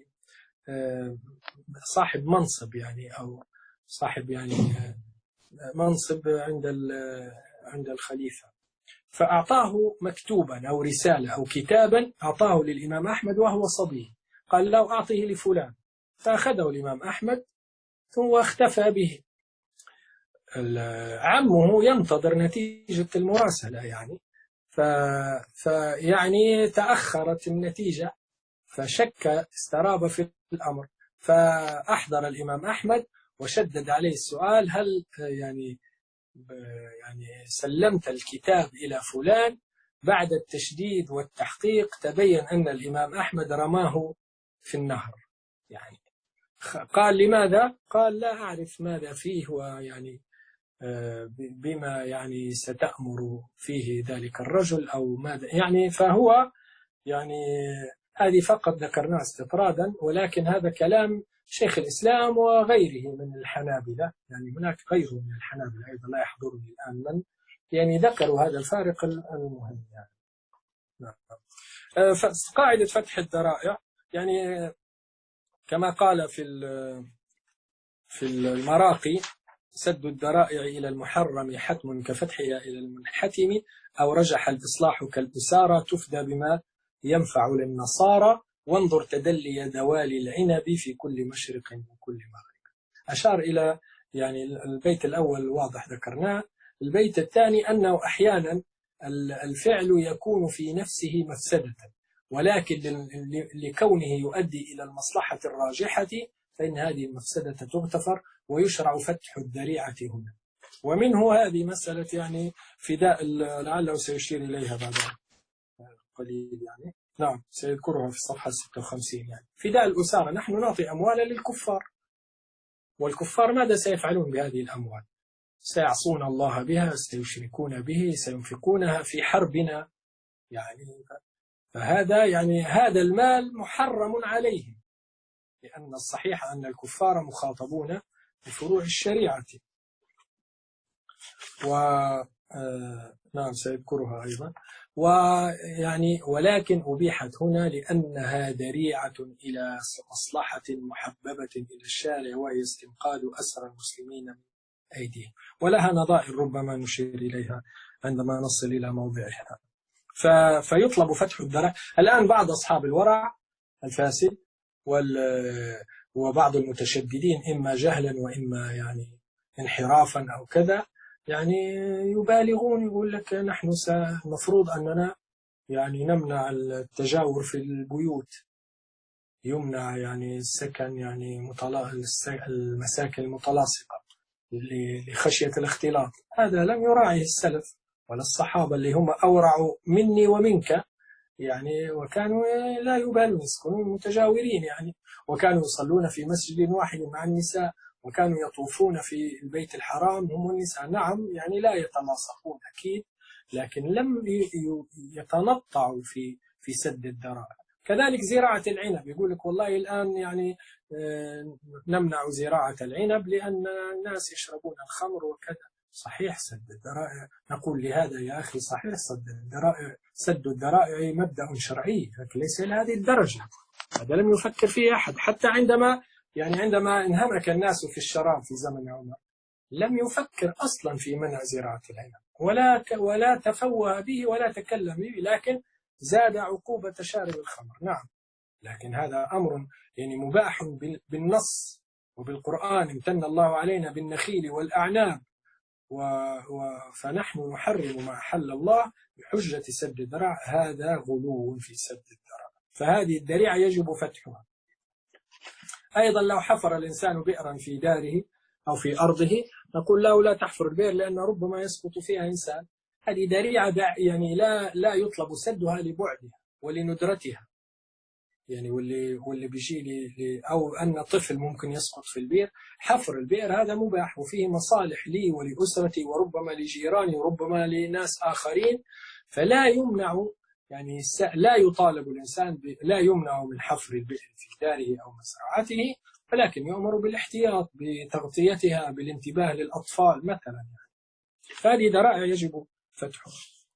صاحب منصب يعني، أو صاحب يعني منصب عند عند الخليفة، فأعطاه مكتوبا أو رسالة أو كتابا، أعطاه للإمام أحمد وهو صبي، قال له أعطيه لفلان، فأخذه الإمام أحمد ثم اختفى به. عمه ينتظر نتيجة المراسلة يعني، فيعني تأخرت النتيجة، فشك استراب في الأمر، فأحضر الإمام أحمد وشدد عليه السؤال: هل يعني يعني سلمت الكتاب إلى فلان؟ بعد التشديد والتحقيق تبين أن الإمام أحمد رماه في النهر يعني. قال لماذا؟ قال لا أعرف ماذا فيه، ويعني بما يعني ستأمر فيه ذلك الرجل أو ماذا يعني. فهو يعني هذه فقط ذكرناها استطرادا، ولكن هذا كلام شيخ الإسلام وغيره من الحنابلة، يعني هناك غيره من الحنابلة أيضا لا يحضرني الآن من يعني ذكروا هذا الفارق المهم يعني. قاعدة فتح الذرائع يعني كما قال في في المراقي: سد الذرائع إلى المحرم حتم كفتحها إلى المنحتم، أو رجح الإصلاح كالأسارة تفدى بما ينفع للنصارى، وانظر تدلي دوالي العنب في كل مشرق وكل مغرب. أشار إلى يعني البيت الأول واضح ذكرناه. البيت الثاني أنه أحيانا الفعل يكون في نفسه مفسدة، ولكن لكونه يؤدي إلى المصلحة الراجحة فإن هذه المفسدة تغتفر ويشرع فتح الذريعة هنا. ومنه هذه مسألة يعني فداء، لعله سيشير إليها بعد قليل يعني، نعم سيذكرها في الصفحة ستة وخمسين يعني. فداء الأسارة، نحن نعطي أموالا للكفار، والكفار ماذا سيفعلون بهذه الأموال؟ سيعصون الله بها، سيشركون به، سينفقونها في حربنا يعني. فهذا يعني هذا المال محرم عليهم، لأن الصحيح أن الكفار مخاطبون بفروع الشريعة. و نعم سيذكرها أيضا. ويعني ولكن أبيحت هنا لأنها ذريعة إلى مصلحة محببة إلى الشارع، وهي استنقاذ أسرى المسلمين من أيديهم، ولها نظائر ربما نشير إليها عندما نصل إلى موضعها. فيطلب فتح الذرائع. الآن بعض أصحاب الورع الفاسد وبعض المتشددين إما جهلا وإما يعني انحرافا أو كذا، يعني يبالغون، يقول لك نحن سنفرض أننا يعني نمنع التجاور في البيوت، يمنع يعني السكن يعني المساكن المتلاصقة لخشية الاختلاط. هذا لم يراعيه السلف ولا الصحابة اللي هم أورعوا مني ومنك يعني، وكانوا لا يبالون، يسكنون متجاورين يعني، وكانوا يصلون في مسجد واحد مع النساء، وكانوا يطوفون في البيت الحرام هم النساء. نعم يعني لا يتلاصقون أكيد، لكن لم يتنطعوا في في سد الذرائع. كذلك زراعة العنب، يقول لك والله الآن يعني نمنع زراعة العنب لأن الناس يشربون الخمر وكذا. صحيح سد الذرائع، نقول لهذا يا أخي صحيح سد الذرائع، سد الذرائع مبدأ شرعي، لكن ليس إلى هذه الدرجة. هذا لم يفكر فيه أحد، حتى عندما يعني عندما انهمك الناس في الشراب في زمن عمر لم يفكر أصلا في منع زراعة العنب، ولا ولا تفوه به ولا تكلم به، لكن زاد عقوبة شارب الخمر. نعم، لكن هذا أمر يعني مباح بالنص وبالقرآن، امتن الله علينا بالنخيل والأعناب، و... و... فنحن نحرم ما أحل الله بحجة سد الذرائع. هذا غلو في سد الذرائع، فهذه الذريعة يجب فتحها. أيضا لو حفر الإنسان بئرا في داره أو في أرضه نقول له لا تحفر البئر لأن ربما يسقط فيها إنسان. هذه ذريعة يعني لا لا يطلب سدها لبعدها ولندرتها، يعني واللي واللي بيجي لي أو أن طفل ممكن يسقط في البئر. حفر البئر هذا مباح وفيه مصالح لي ولأسرتي وربما لجيراني وربما لناس آخرين، فلا يمنع يعني لا يطالب الإنسان لا يمنع من حفر البئر في داره أو مزرعته، ولكن يؤمر بالاحتياط بتغطيتها بالانتباه للأطفال مثلا يعني. هذه ذرائع يجب فتحها.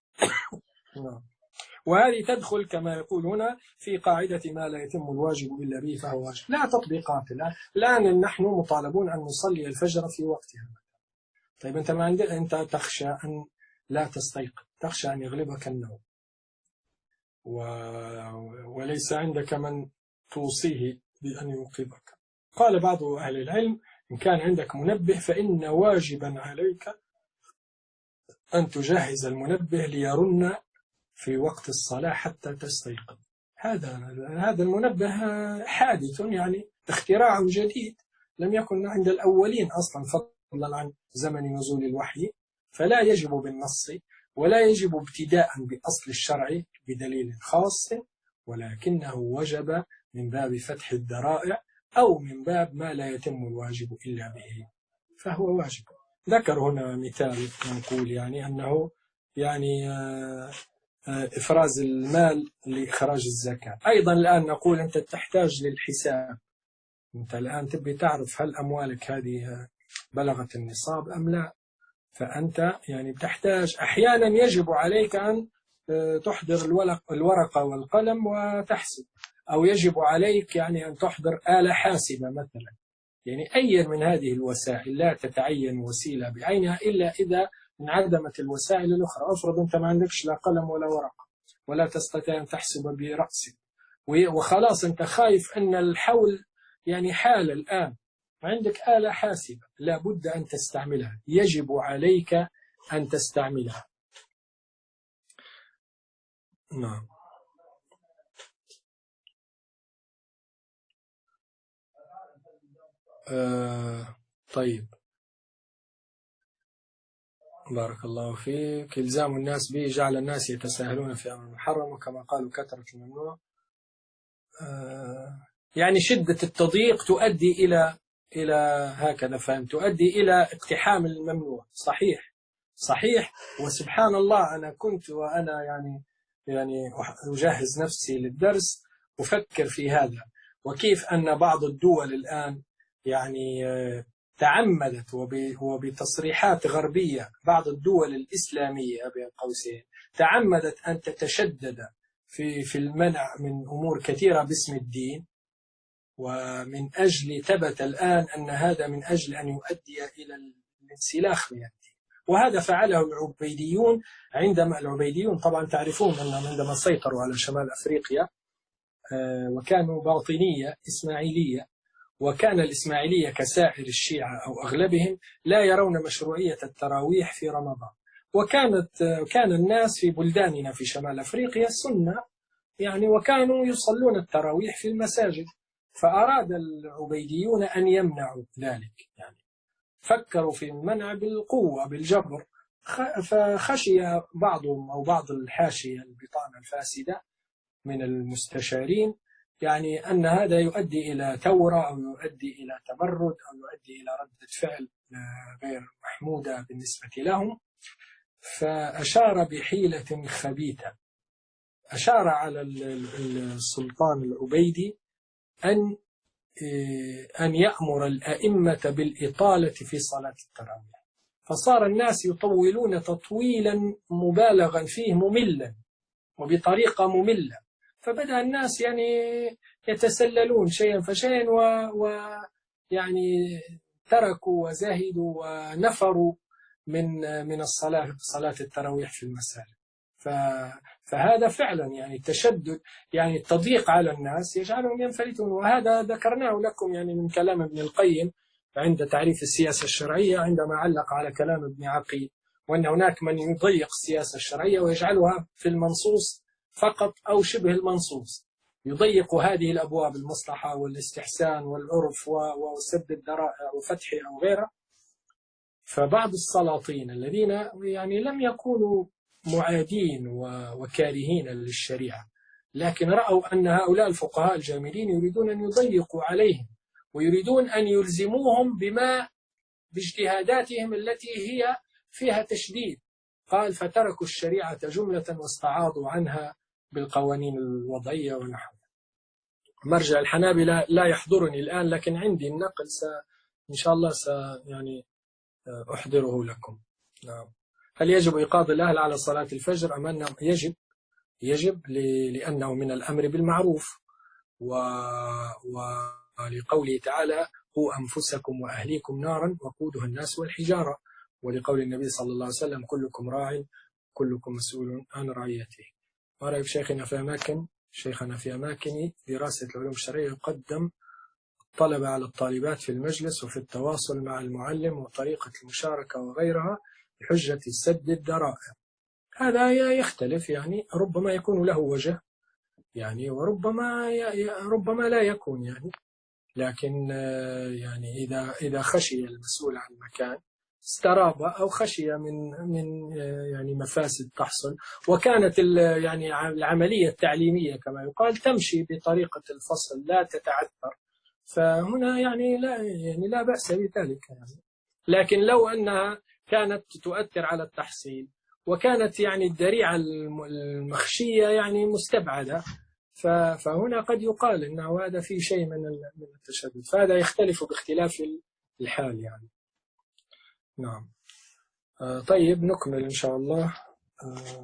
وهذه تدخل كما يقول هنا في قاعدة ما لا يتم الواجب إلا به فهو واجب. لا تطبيقات. الآن نحن مطالبون أن نصلي الفجر في وقتها. طيب أنت ما عندك، أنت تخشى أن لا تستيقظ، تخشى أن يغلبك النوم، و... وليس عندك من توصيه بأن يوقظك. قال بعض أهل العلم إن كان عندك منبه فإن واجبا عليك أن تجهز المنبه ليرن في وقت الصلاة حتى تستيقظ. هذا هذا المنبه حادث، يعني اختراع جديد لم يكن عند الأولين أصلا فضلا عن زمن نزول الوحي، فلا يجب بالنص ولا يجب ابتداء بأصل الشرع بدليل خاص، ولكنه وجب من باب فتح الذرائع أو من باب ما لا يتم الواجب إلا به فهو واجب. ذكر هنا مثال نقول يعني أنه يعني إفراز المال لإخراج الزكاة. أيضا الآن نقول أنت تحتاج للحساب، أنت الآن تبي تعرف هل أموالك هذه بلغت النصاب أم لا، فأنت يعني تحتاج أحيانا يجب عليك أن تحضر الورقة والقلم وتحسب، أو يجب عليك يعني أن تحضر آلة حاسبة مثلا. يعني أي من هذه الوسائل لا تتعين وسيلة بعينها إلا إذا انعدمت الوسائل الأخرى. أفرض أنت ما عندكش لا قلم ولا ورقة ولا تستطيع أن تحسب برأسك، وخلاص أنت خايف أن الحول يعني حال الآن، عندك آلة حاسبة لا بد أن تستعملها، يجب عليك أن تستعملها. نعم. آه طيب، بارك الله فيك. إلزام الناس به جعل الناس يتساهلون في أمر محرم، وكما قالوا كثرة الممنوع. آه يعني شدة التضييق تؤدي إلى إلى هكذا فهم، تؤدي إلى اقتحام الممنوع. صحيح صحيح. وسبحان الله أنا كنت وأنا يعني يعني أجهز نفسي للدرس أفكر في هذا، وكيف أن بعض الدول الآن يعني تعمدت وبتصريحات غربية، بعض الدول الإسلامية بين قوسين تعمدت أن تتشدد في في المنع من أمور كثيرة باسم الدين، ومن أجل ثبت الآن أن هذا من أجل أن يؤدي إلى الانسلاخ من الدين. وهذا فعله العبيديون. عندما العبيديون طبعا تعرفون أنهم عندما سيطروا على شمال أفريقيا وكانوا باطنية إسماعيلية، وكان الإسماعيلية كسائر الشيعة أو أغلبهم لا يرون مشروعية التراويح في رمضان، وكانت كان الناس في بلداننا في شمال أفريقيا سنة يعني، وكانوا يصلون التراويح في المساجد. فأراد العبيديون أن يمنعوا ذلك، يعني فكروا في المنع بالقوة بالجبر، فخشي بعضهم أو بعض الحاشية البطانة الفاسدة من المستشارين يعني أن هذا يؤدي إلى ثورة أو يؤدي إلى تمرد أو يؤدي إلى ردة فعل غير محمودة بالنسبة لهم. فأشار بحيلة خبيثة، أشار على السلطان العبيدي أن أن يأمر الأئمة بالإطالة في صلاة التراويح. فصار الناس يطولون تطويلا مبالغا فيه مملا وبطريقة مملة، فبدأ الناس يعني يتسللون شيئا فشيئا ويعني تركوا وزهدوا ونفروا من من الصلاة صلاة التراويح في المساجد. فهذا فعلا يعني التشدد، يعني التضييق على الناس يجعلهم ينفلتون. وهذا ذكرناه لكم يعني من كلام ابن القيم عند تعريف السياسة الشرعية عندما علق على كلام ابن عقيل، وأن هناك من يضيق السياسة الشرعية ويجعلها في المنصوص فقط أو شبه المنصوص، يضيق هذه الأبواب، المصلحة والاستحسان والعرف وسد الذرائع وفتحها أو غيرها. فبعض السلاطين الذين يعني لم يكونوا معادين وكارهين للشريعة، لكن رأوا أن هؤلاء الفقهاء الجامدين يريدون أن يضيقوا عليهم ويريدون أن يلزموهم بما باجتهاداتهم التي هي فيها تشديد. قال فتركوا الشريعة جملة واستعاضوا عنها بالقوانين الوضعية ونحوها. مرجع الحنابلة لا يحضرني الآن، لكن عندي النقل س... إن شاء الله س... يعني أحضره لكم. نعم. هل يجب إيقاظ الأهل على صلاة الفجر أم أنه يجب؟ يجب ل... لأنه من الأمر بالمعروف و... ولقوله تعالى قوا أنفسكم وأهليكم نارا وقودها الناس والحجارة، ولقول النبي صلى الله عليه وسلم كلكم راع كلكم مسؤول عن رعيته. ورأي شيخنا في أماكن شيخنا في أماكن دراسة العلوم الشرعية يقدم الطلبة على الطالبات في المجلس وفي التواصل مع المعلم وطريقة المشاركة وغيرها بحجة سد الذرائع. هذا يختلف، يعني ربما يكون له وجه يعني وربما ي... ربما لا يكون يعني، لكن يعني إذا إذا خشي المسؤول عن مكان استراب أو خشية من من يعني مفاسد تحصل، وكانت يعني العملية التعليمية كما يقال تمشي بطريقة الفصل لا تتعثر، فهنا يعني لا يعني لا بأس بذلك يعني. لكن لو أنها كانت تؤثر على التحصيل وكانت يعني الذريعة المخشية يعني مستبعدة، فهنا قد يقال إنه هذا فيه شيء من التشدد، فهذا يختلف باختلاف الحال يعني. نعم. آه طيب نكمل إن شاء الله. آه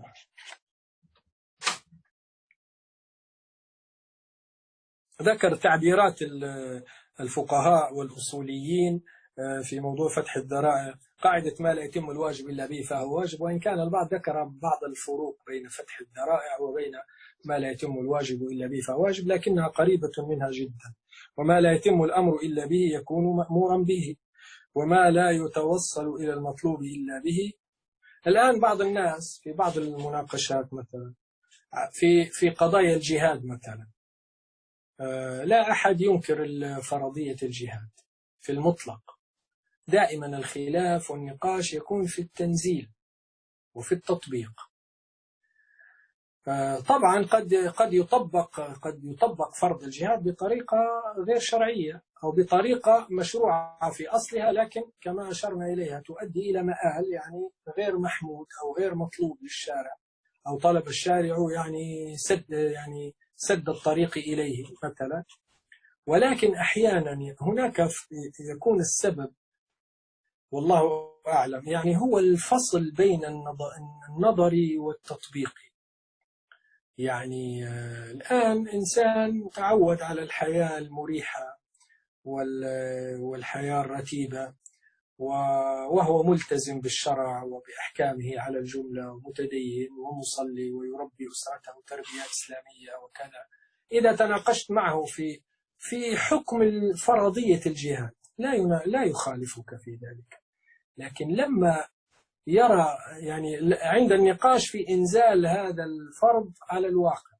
ذكر تعبيرات الفقهاء والأصوليين في موضوع فتح الذرائع. قاعدة ما لا يتم الواجب إلا به فهو واجب، وإن كان البعض ذكر بعض الفروق بين فتح الذرائع وبين ما لا يتم الواجب إلا به فهو واجب، لكنها قريبة منها جدا. وما لا يتم الأمر إلا به يكون مأمورا به، وما لا يتوصل إلى المطلوب إلا به. الآن بعض الناس في بعض المناقشات مثلا في في قضايا الجهاد مثلا، لا أحد ينكر فرضية الجهاد في المطلق، دائما الخلاف والنقاش يكون في التنزيل وفي التطبيق. طبعا قد قد يطبق قد يطبق فرض الجهاد بطريقة غير شرعية أو بطريقة مشروعة في أصلها، لكن كما أشرنا إليها تؤدي إلى مآل يعني غير محمود أو غير مطلوب للشارع، أو طلب الشارع يعني سد يعني سد الطريق إليه مثلا. ولكن أحيانا هناك يكون السبب والله أعلم يعني هو الفصل بين النظري والتطبيقي. يعني الآن إنسان تعود على الحياة المريحة والحياة الرتيبة وهو ملتزم بالشرع وبأحكامه على الجملة ومتدين ومصلي ويربي أسرته تربية إسلامية وكذا. إذا تناقشت معه في في حكم فرضية الجهاد لا لا يخالفك في ذلك، لكن لما يرى يعني عند النقاش في إنزال هذا الفرض على الواقع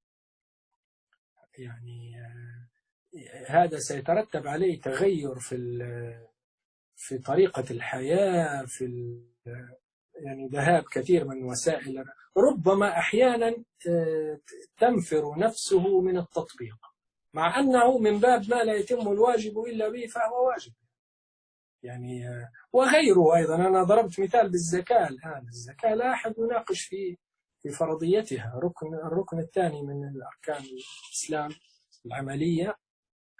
يعني هذا سيترتب عليه تغير في في طريقة الحياة، في يعني ذهاب كثير من وسائل، ربما أحيانا تنفر نفسه من التطبيق، مع أنه من باب ما لا يتم الواجب إلا به فهو واجب يعني. وغيره أيضا، أنا ضربت مثال بالزكاة الآن، الزكاة لا أحد يناقش في في فرضيتها، ركن الركن الثاني من الأركان الإسلام العملية،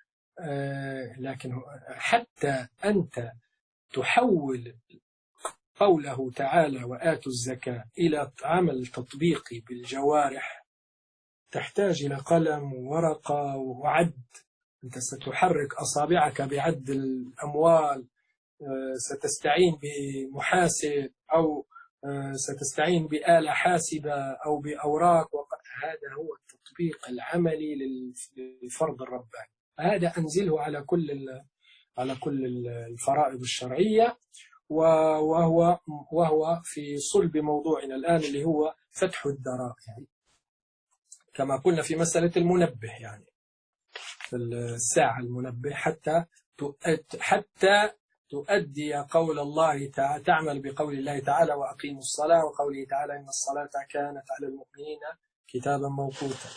لكن حتى أنت تحول قوله تعالى وآتوا الزكاة إلى عمل تطبيقي بالجوارح تحتاج إلى قلم وورقة وعد. أنت ستحرك أصابعك بعد الأموال، ستستعين بمحاسب أو ستستعين بآلة حاسبة أو بأوراق. هذا هو التطبيق العملي للفرض الرباني. هذا أنزله على كل على كل الفرائض الشرعية، وهو وهو في صلب موضوعنا الآن اللي هو فتح الذرائع، يعني كما قلنا في مسألة المنبه، يعني في الساعة المنبه حتى حتى تؤدي قول الله تعالى، تعمل بقول الله تعالى وأقيموا الصلاة، وقوله تعالى إن الصلاة كانت على المؤمنين كتابا موقوتا.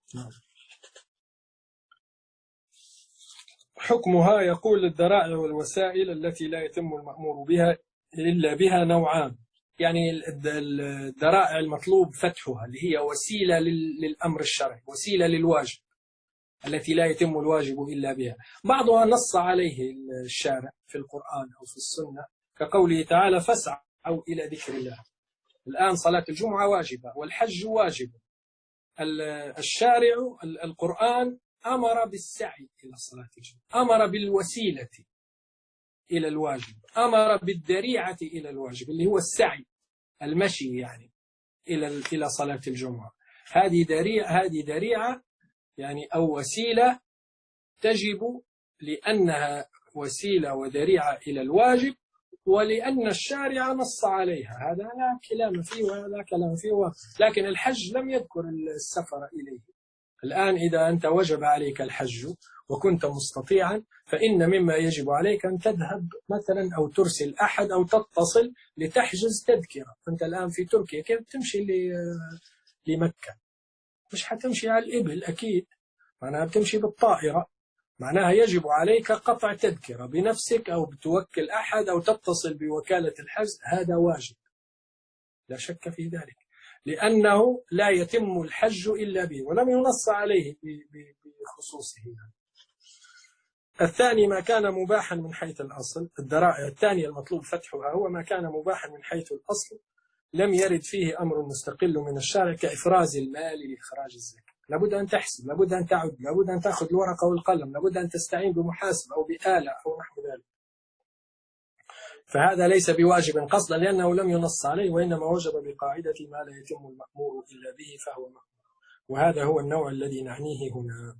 حكمها يقول الذرائع والوسائل التي لا يتم المأمور بها إلا بها نوعان. يعني الذرائع المطلوب فتحها اللي هي وسيلة للأمر الشرعي، وسيلة للواجب التي لا يتم الواجب إلا بها. بعضها نص عليه الشارع في القرآن أو في السنة كقوله تعالى فاسعوا إلى ذكر الله. الآن صلاة الجمعة واجبة والحج واجب. الشارع القرآن أمر بالسعي إلى صلاة الجمعة، أمر بالوسيلة إلى الواجب، أمر بالذريعة إلى الواجب اللي هو السعي، المشي يعني إلى إلى صلاة الجمعة. هذه ذريعة، هذه ذريعة يعني أو وسيلة تجب لأنها وسيلة وذريعة إلى الواجب، ولأن الشارع نص عليها. هذا لا كلام فيه ولا كلام فيه. لكن الحج لم يذكر السفر إليه. الآن إذا أنت وجب عليك الحج وكنت مستطيعا، فإن مما يجب عليك أن تذهب مثلا أو ترسل أحد أو تتصل لتحجز تذكرة. أنت الآن في تركيا، كيف تمشي لمكة؟ مش حتمشي على الإبل أكيد، معناها بتمشي بالطائرة. معناها يجب عليك قطع تذكرة بنفسك أو بتوكل أحد أو تتصل بوكالة الحجز. هذا واجب لا شك في ذلك، لأنه لا يتم الحج إلا به ولم ينص عليه بخصوصه. الثاني ما كان مباحا من حيث الأصل. الذرائع الثانية المطلوب فتحها هو ما كان مباحا من حيث الأصل لم يرد فيه أمر مستقل من الشارع كإفراز المال لإخراج الزكاة. لابد أن تحسب، لابد أن تعد، لابد أن تأخذ الورقة والقلم، لابد أن تستعين بمحاسب أو بآلة أو نحو ذلك. فهذا ليس بواجب قصدا لأنه لم ينص عليه، وإنما وجب بقاعدة ما لا يتم المأمور إلا به فهو مأمور. وهذا هو النوع الذي نعنيه هنا.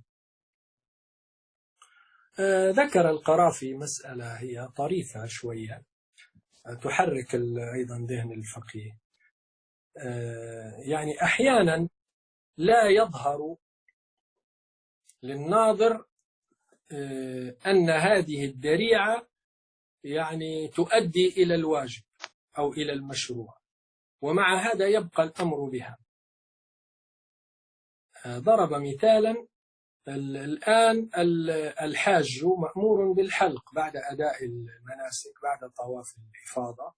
آه ذكر القرافي مسألة هي طريفة شوية تحرك أيضا ذهن الفقيه. آه يعني أحيانا لا يظهر للناظر آه أن هذه الذريعة يعني تؤدي إلى الواجب أو إلى المشروع، ومع هذا يبقى الأمر بها. آه ضرب مثالا: الآن الحاج مأمور بالحلق بعد أداء المناسك، بعد طواف الإفاضة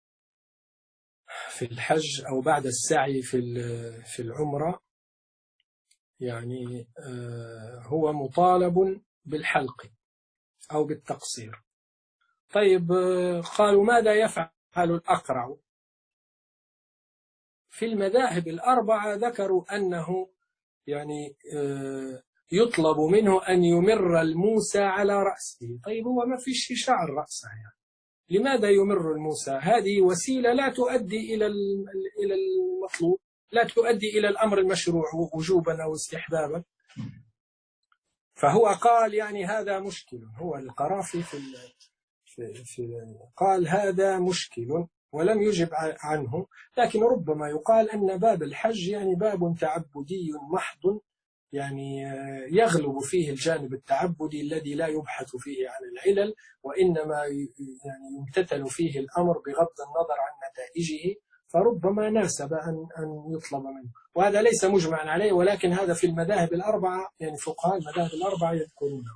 في الحج أو بعد السعي في في العمرة، يعني هو مطالب بالحلق أو بالتقصير. طيب قالوا ماذا يفعل الأقرع؟ في المذاهب الأربعة ذكروا أنه يعني يطلب منه أن يمر الموسى على رأسه. طيب هو ما فيش شعر رأسه، يعني لماذا يمر الموسى؟ هذه وسيلة لا تؤدي إلى إلى المطلوب، لا تؤدي إلى الأمر المشروع وجوبا أو استحبابا. فهو قال يعني هذا مشكل. هو القرافي في, في, في قال هذا مشكل ولم يجب عنه، لكن ربما يقال أن باب الحج يعني باب تعبدي محض، يعني يغلب فيه الجانب التعبدي الذي لا يبحث فيه عن العلل، وإنما يعني يمتثل فيه الأمر بغض النظر عن نتائجه، فربما ناسب أن أن يطلب منه. وهذا ليس مجمعا عليه، ولكن هذا في المذاهب الأربعة، يعني فقهاء المذاهب الأربعة يذكرونه.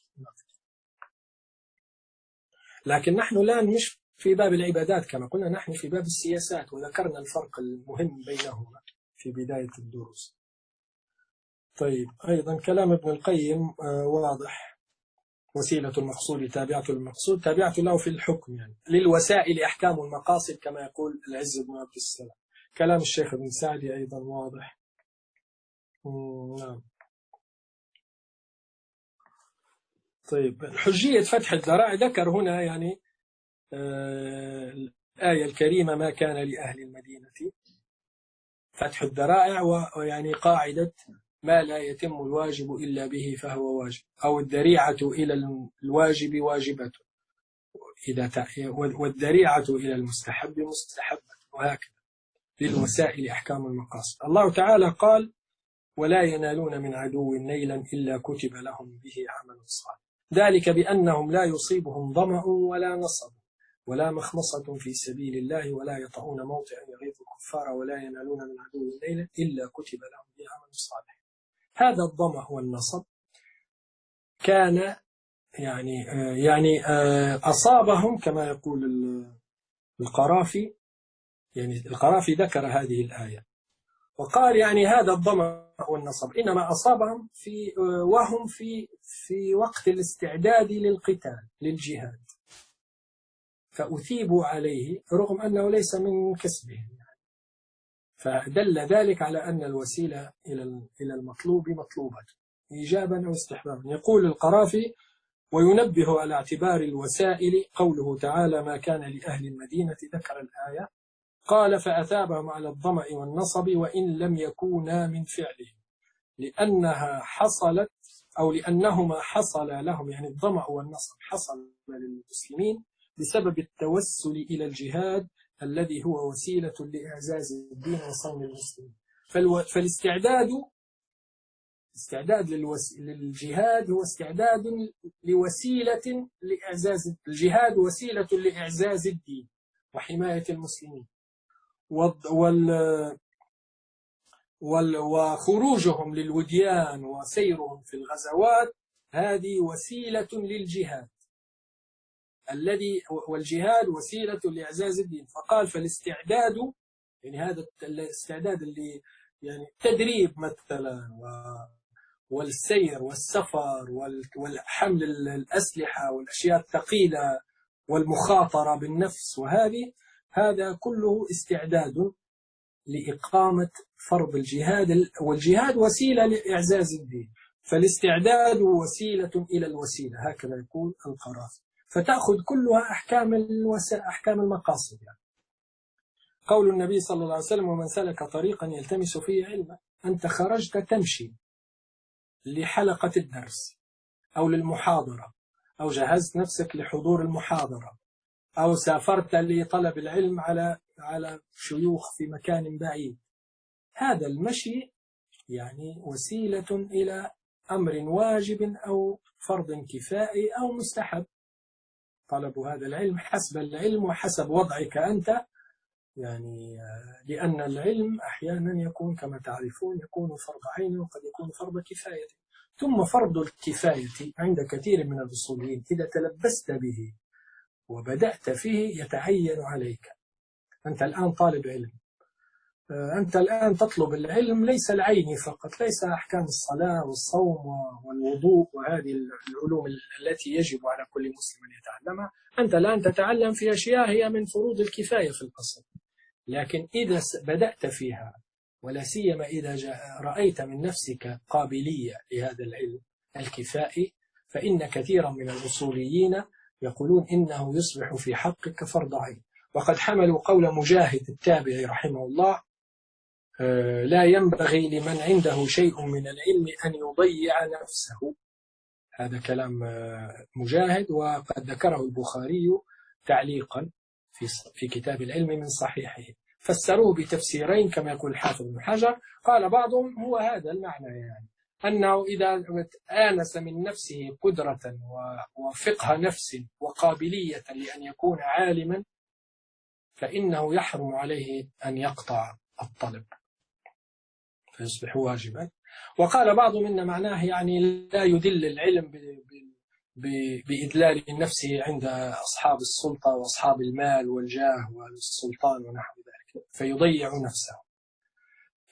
لكن نحن الآن مش في باب العبادات كما قلنا، نحن في باب السياسات، وذكرنا الفرق المهم بينهما في بداية الدروس. طيب أيضا كلام ابن القيم واضح وسيلة المقصود تابعة للمقصود تابعة له في الحكم، يعني للوسائل أحكام المقاصد كما يقول العز بن عبد السلام. كلام الشيخ ابن سعدي أيضا واضح. نعم. طيب، حجية فتح الذرائع ذكر هنا يعني آه الآية الكريمة ما كان لأهل المدينة فتح الذرائع، ويعني قاعدة ما لا يتم الواجب إلا به فهو واجب، أو الذريعة إلى الواجب واجبة، إذا والذريعة إلى المستحب مستحبة، وهكذا للوسائل أحكام المقاصد. الله تعالى قال ولا ينالون من عدو نيلا إلا كتب لهم به عمل صالح، ذلك بأنهم لا يصيبهم ظمأ ولا نصب ولا مخمصة في سبيل الله ولا يطعون موطئا يغيظ الكفار ولا ينالون من عدو نيلا إلا كتب لهم به عمل صالح. هذا الظمأ والنصب كان يعني يعني أصابهم كما يقول القرافي، يعني القرافي ذكر هذه الآية وقال يعني هذا الظمأ والنصب إنما أصابهم في وهم في في وقت الاستعداد للقتال للجهاد، فأثيبوا عليه رغم أنه ليس من كسبهم، يعني فدل ذلك على أن الوسيلة إلى إلى المطلوب مطلوبة إيجابا أو استحبابا. يقول القرافي وينبه على اعتبار الوسائل قوله تعالى ما كان لأهل المدينة، ذكر الآية قال فأثابهم على الظمأ والنصب وإن لم يكونا من فعلهم، لأنها حصلت أو لأنهما حصل لهم، يعني الظمأ والنصب حصل للمسلمين بسبب التوسل إلى الجهاد الذي هو وسيلة لإعزاز الدين وصون المسلمين. فالو... فالاستعداد استعداد للوس... للجهاد هو استعداد لوسيلة لإعزاز الجهاد، وسيلة لإعزاز الدين وحماية المسلمين، وال... وال... وخروجهم للوديان وسيرهم في الغزوات هذه وسيلة للجهاد الذي والجهاد وسيلة لإعزاز الدين. فقال فالاستعداد يعني هذا الاستعداد اللي يعني التدريب مثلا والسير والسفر والحمل الأسلحة والأشياء الثقيلة والمخاطرة بالنفس، وهذه هذا كله استعداد لإقامة فرض الجهاد، والجهاد وسيلة لإعزاز الدين، فالاستعداد وسيلة إلى الوسيلة، هكذا يقول القرافي. فتأخذ كلها أحكام أحكام المقاصد. يعني قول النبي صلى الله عليه وسلم ومن سلك طريقا يلتمس فيه علما، أنت خرجت تمشي لحلقة الدرس أو للمحاضرة أو جهزت نفسك لحضور المحاضرة أو سافرت لطلب العلم على على شيوخ في مكان بعيد، هذا المشي يعني وسيلة إلى أمر واجب أو فرض كفائي أو مستحب، طلب هذا العلم حسب العلم وحسب وضعك أنت، يعني لأن العلم أحيانا يكون كما تعرفون يكون فرض عين وقد يكون فرض كفاية. ثم فرض الكفاية عند كثير من الأصوليين إذا تلبست به وبدأت فيه يتعين عليك. أنت الآن طالب علم، أنت الآن تطلب العلم ليس العيني فقط، ليس أحكام الصلاة والصوم والوضوء وهذه العلوم التي يجب على كل مسلم أن يتعلمها، أنت الآن تتعلم في أشياء هي من فروض الكفاية في الأصل، لكن إذا بدأت فيها ولا سيما إذا رأيت من نفسك قابلية لهذا العلم الكفائي، فإن كثيرا من الأصوليين يقولون إنه يصبح في حقك فرض عين. وقد حملوا قول مجاهد التابعي رحمه الله لا ينبغي لمن عنده شيء من العلم أن يضيع نفسه، هذا كلام مجاهد وقد ذكره البخاري تعليقا في في كتاب العلم من صحيحه، فسروه بتفسيرين كما يقول الحافظ بن حجر. قال بعضهم هو هذا المعنى، يعني أنه إذا آنس من نفسه قدرة وفقه نفس وقابلية لأن يكون عالما فإنه يحرم عليه أن يقطع الطلب فيصبح واجبا. وقال بعضهم إن معناه يعني لا يدل العلم بإدلال نفسه عند أصحاب السلطة وأصحاب المال والجاه والسلطان ونحو ذلك فيضيع نفسه.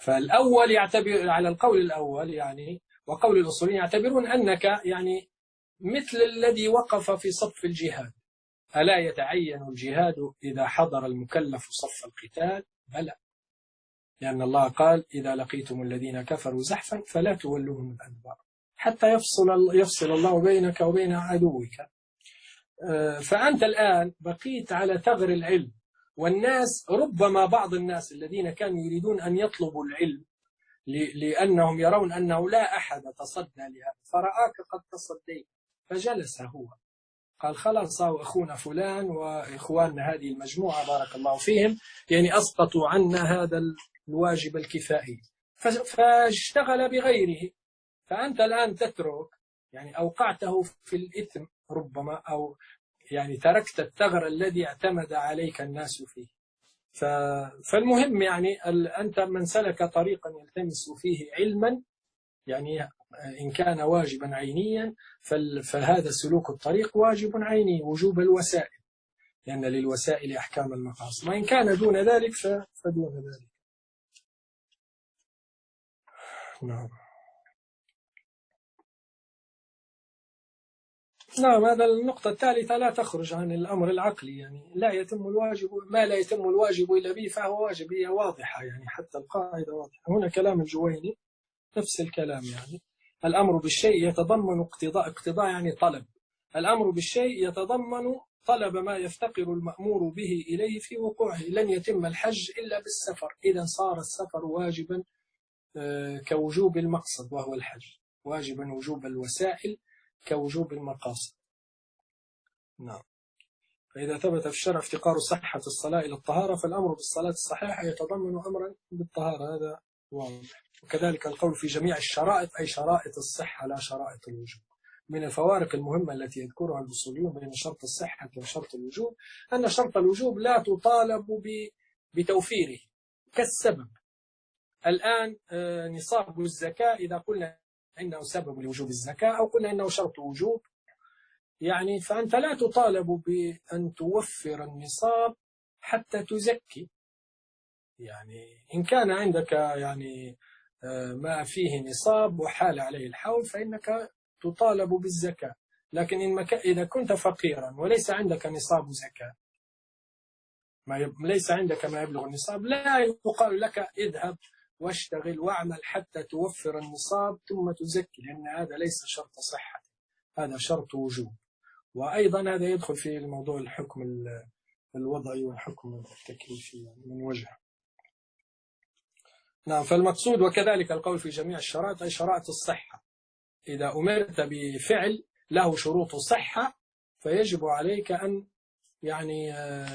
فالأول يعتبر على القول الأول يعني، وقول الأصوليين يعتبرون أنك يعني مثل الذي وقف في صف الجهاد. ألا يتعين الجهاد إذا حضر المكلف صف القتال؟ بلى، لأن الله قال إذا لقيتم الذين كفروا زحفا فلا تولوهم الأدبار حتى يفصل, يفصل الله بينك وبين عدوك. فأنت الآن بقيت على ثغر العلم، والناس ربما بعض الناس الذين كانوا يريدون أن يطلبوا العلم لأنهم يرون أنه لا أحد تصدى لهذا، فرآك قد تصديت فجلس هو، قال خلاص أخونا فلان وإخواننا هذه المجموعة بارك الله فيهم يعني أسقطوا عنا هذا الواجب الكفائي، فاشتغل بغيره. فأنت الآن تترك، يعني أوقعته في الإثم ربما، أو يعني تركت الثغر الذي اعتمد عليك الناس فيه. فالمهم يعني أنت من سلك طريقا يلتمس فيه علما، يعني إن كان واجبا عينيا فهذا سلوك الطريق واجب عيني وجوب الوسائل، لأن للوسائل أحكام المقاصد، وإن كان دون ذلك فدون ذلك. نعم نعم هذا النقطة الثالثة لا تخرج عن الأمر العقلي، يعني لا يتم الواجب، ما لا يتم الواجب إلا به فهو واجب، هي واضحة يعني، حتى القاعدة واضحة. هنا كلام الجويني نفس الكلام، يعني الأمر بالشيء يتضمن اقتضاء، اقتضاء يعني طلب، الأمر بالشيء يتضمن طلب ما يفتقر المأمور به إليه في وقوعه. لن يتم الحج إلا بالسفر، إذا صار السفر واجبا كوجوب المقصد وهو الحج، واجبا وجوب الوسائل كوجوب المقاصد. نعم. فإذا ثبت في الشرع افتقار صحة الصلاة إلى الطهارة فالأمر بالصلاة الصحيحة يتضمن أمرا بالطهارة، هذا واضح. وكذلك القول في جميع الشرائط، أي شرائط الصحة لا شرائط الوجوب. من الفوارق المهمة التي يذكرها الأصوليون بين شرط الصحة وشرط الوجوب أن شرط الوجوب لا تطالب بتوفيره كالسبب. الآن نصاب الزكاة إذا قلنا إنه سبب لوجوب الزكاة أو قلنا إنه شرط وجوب، يعني فأنت لا تطالب بأن توفر النصاب حتى تزكي. يعني إن كان عندك يعني ما فيه نصاب وحال عليه الحول فإنك تطالب بالزكاة، لكن إن إذا كنت فقيرا وليس عندك نصاب زكاة، ما يب... ليس عندك ما يبلغ النصاب، لا يقال لك اذهب واشتغل واعمل حتى توفر النصاب ثم تزكي، لأن هذا ليس شرط صحة، هذا شرط وجوب. وأيضا هذا يدخل في الموضوع الحكم الوضعي والحكم التكليفي من وجه. نعم. فالمقصود وكذلك القول في جميع الشرائط أي شرائط الصحة، إذا أمرت بفعل له شروط صحة فيجب عليك أن يعني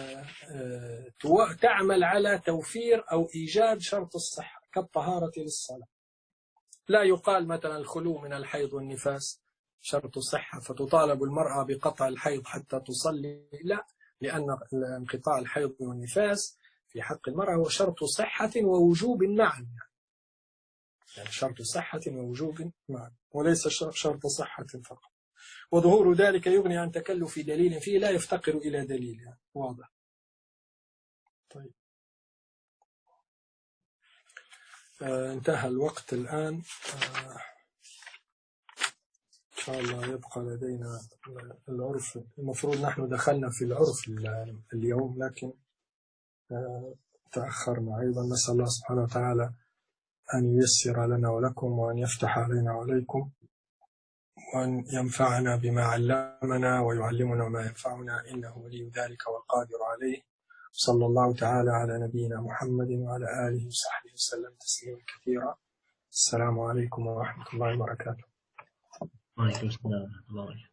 تعمل على توفير أو إيجاد شرط الصحة كالطهارة للصلاة. لا يقال مثلا الخلو من الحيض والنفاس شرط صحة فتطالب المرأة بقطع الحيض حتى تصلي، لا، لأن انقطاع الحيض والنفاس في حق المرأة هو شرط صحة ووجوب معا، يعني شرط صحة ووجوب معا وليس شرط صحة فقط. وظهور ذلك يغني عن تكلف دليل فيه لا يفتقر إلى دليل، يعني واضح. طيب آه انتهى الوقت الآن. آه إن شاء الله يبقى لدينا العرف، المفروض نحن دخلنا في العرف اليوم لكن آه تأخرنا. أيضا نسأل الله سبحانه وتعالى أن ييسر لنا ولكم وأن يفتح علينا وعليكم وأن ينفعنا بما علمنا ويعلمنا ما ينفعنا، إنه ولي ذلك والقادر عليه. صلى الله تعالى على نبينا محمد وعلى آله وصحبه وسلم تسليما كثيرا. السلام عليكم ورحمة الله وبركاته. وعليكم السلام ورحمة الله وبركاته.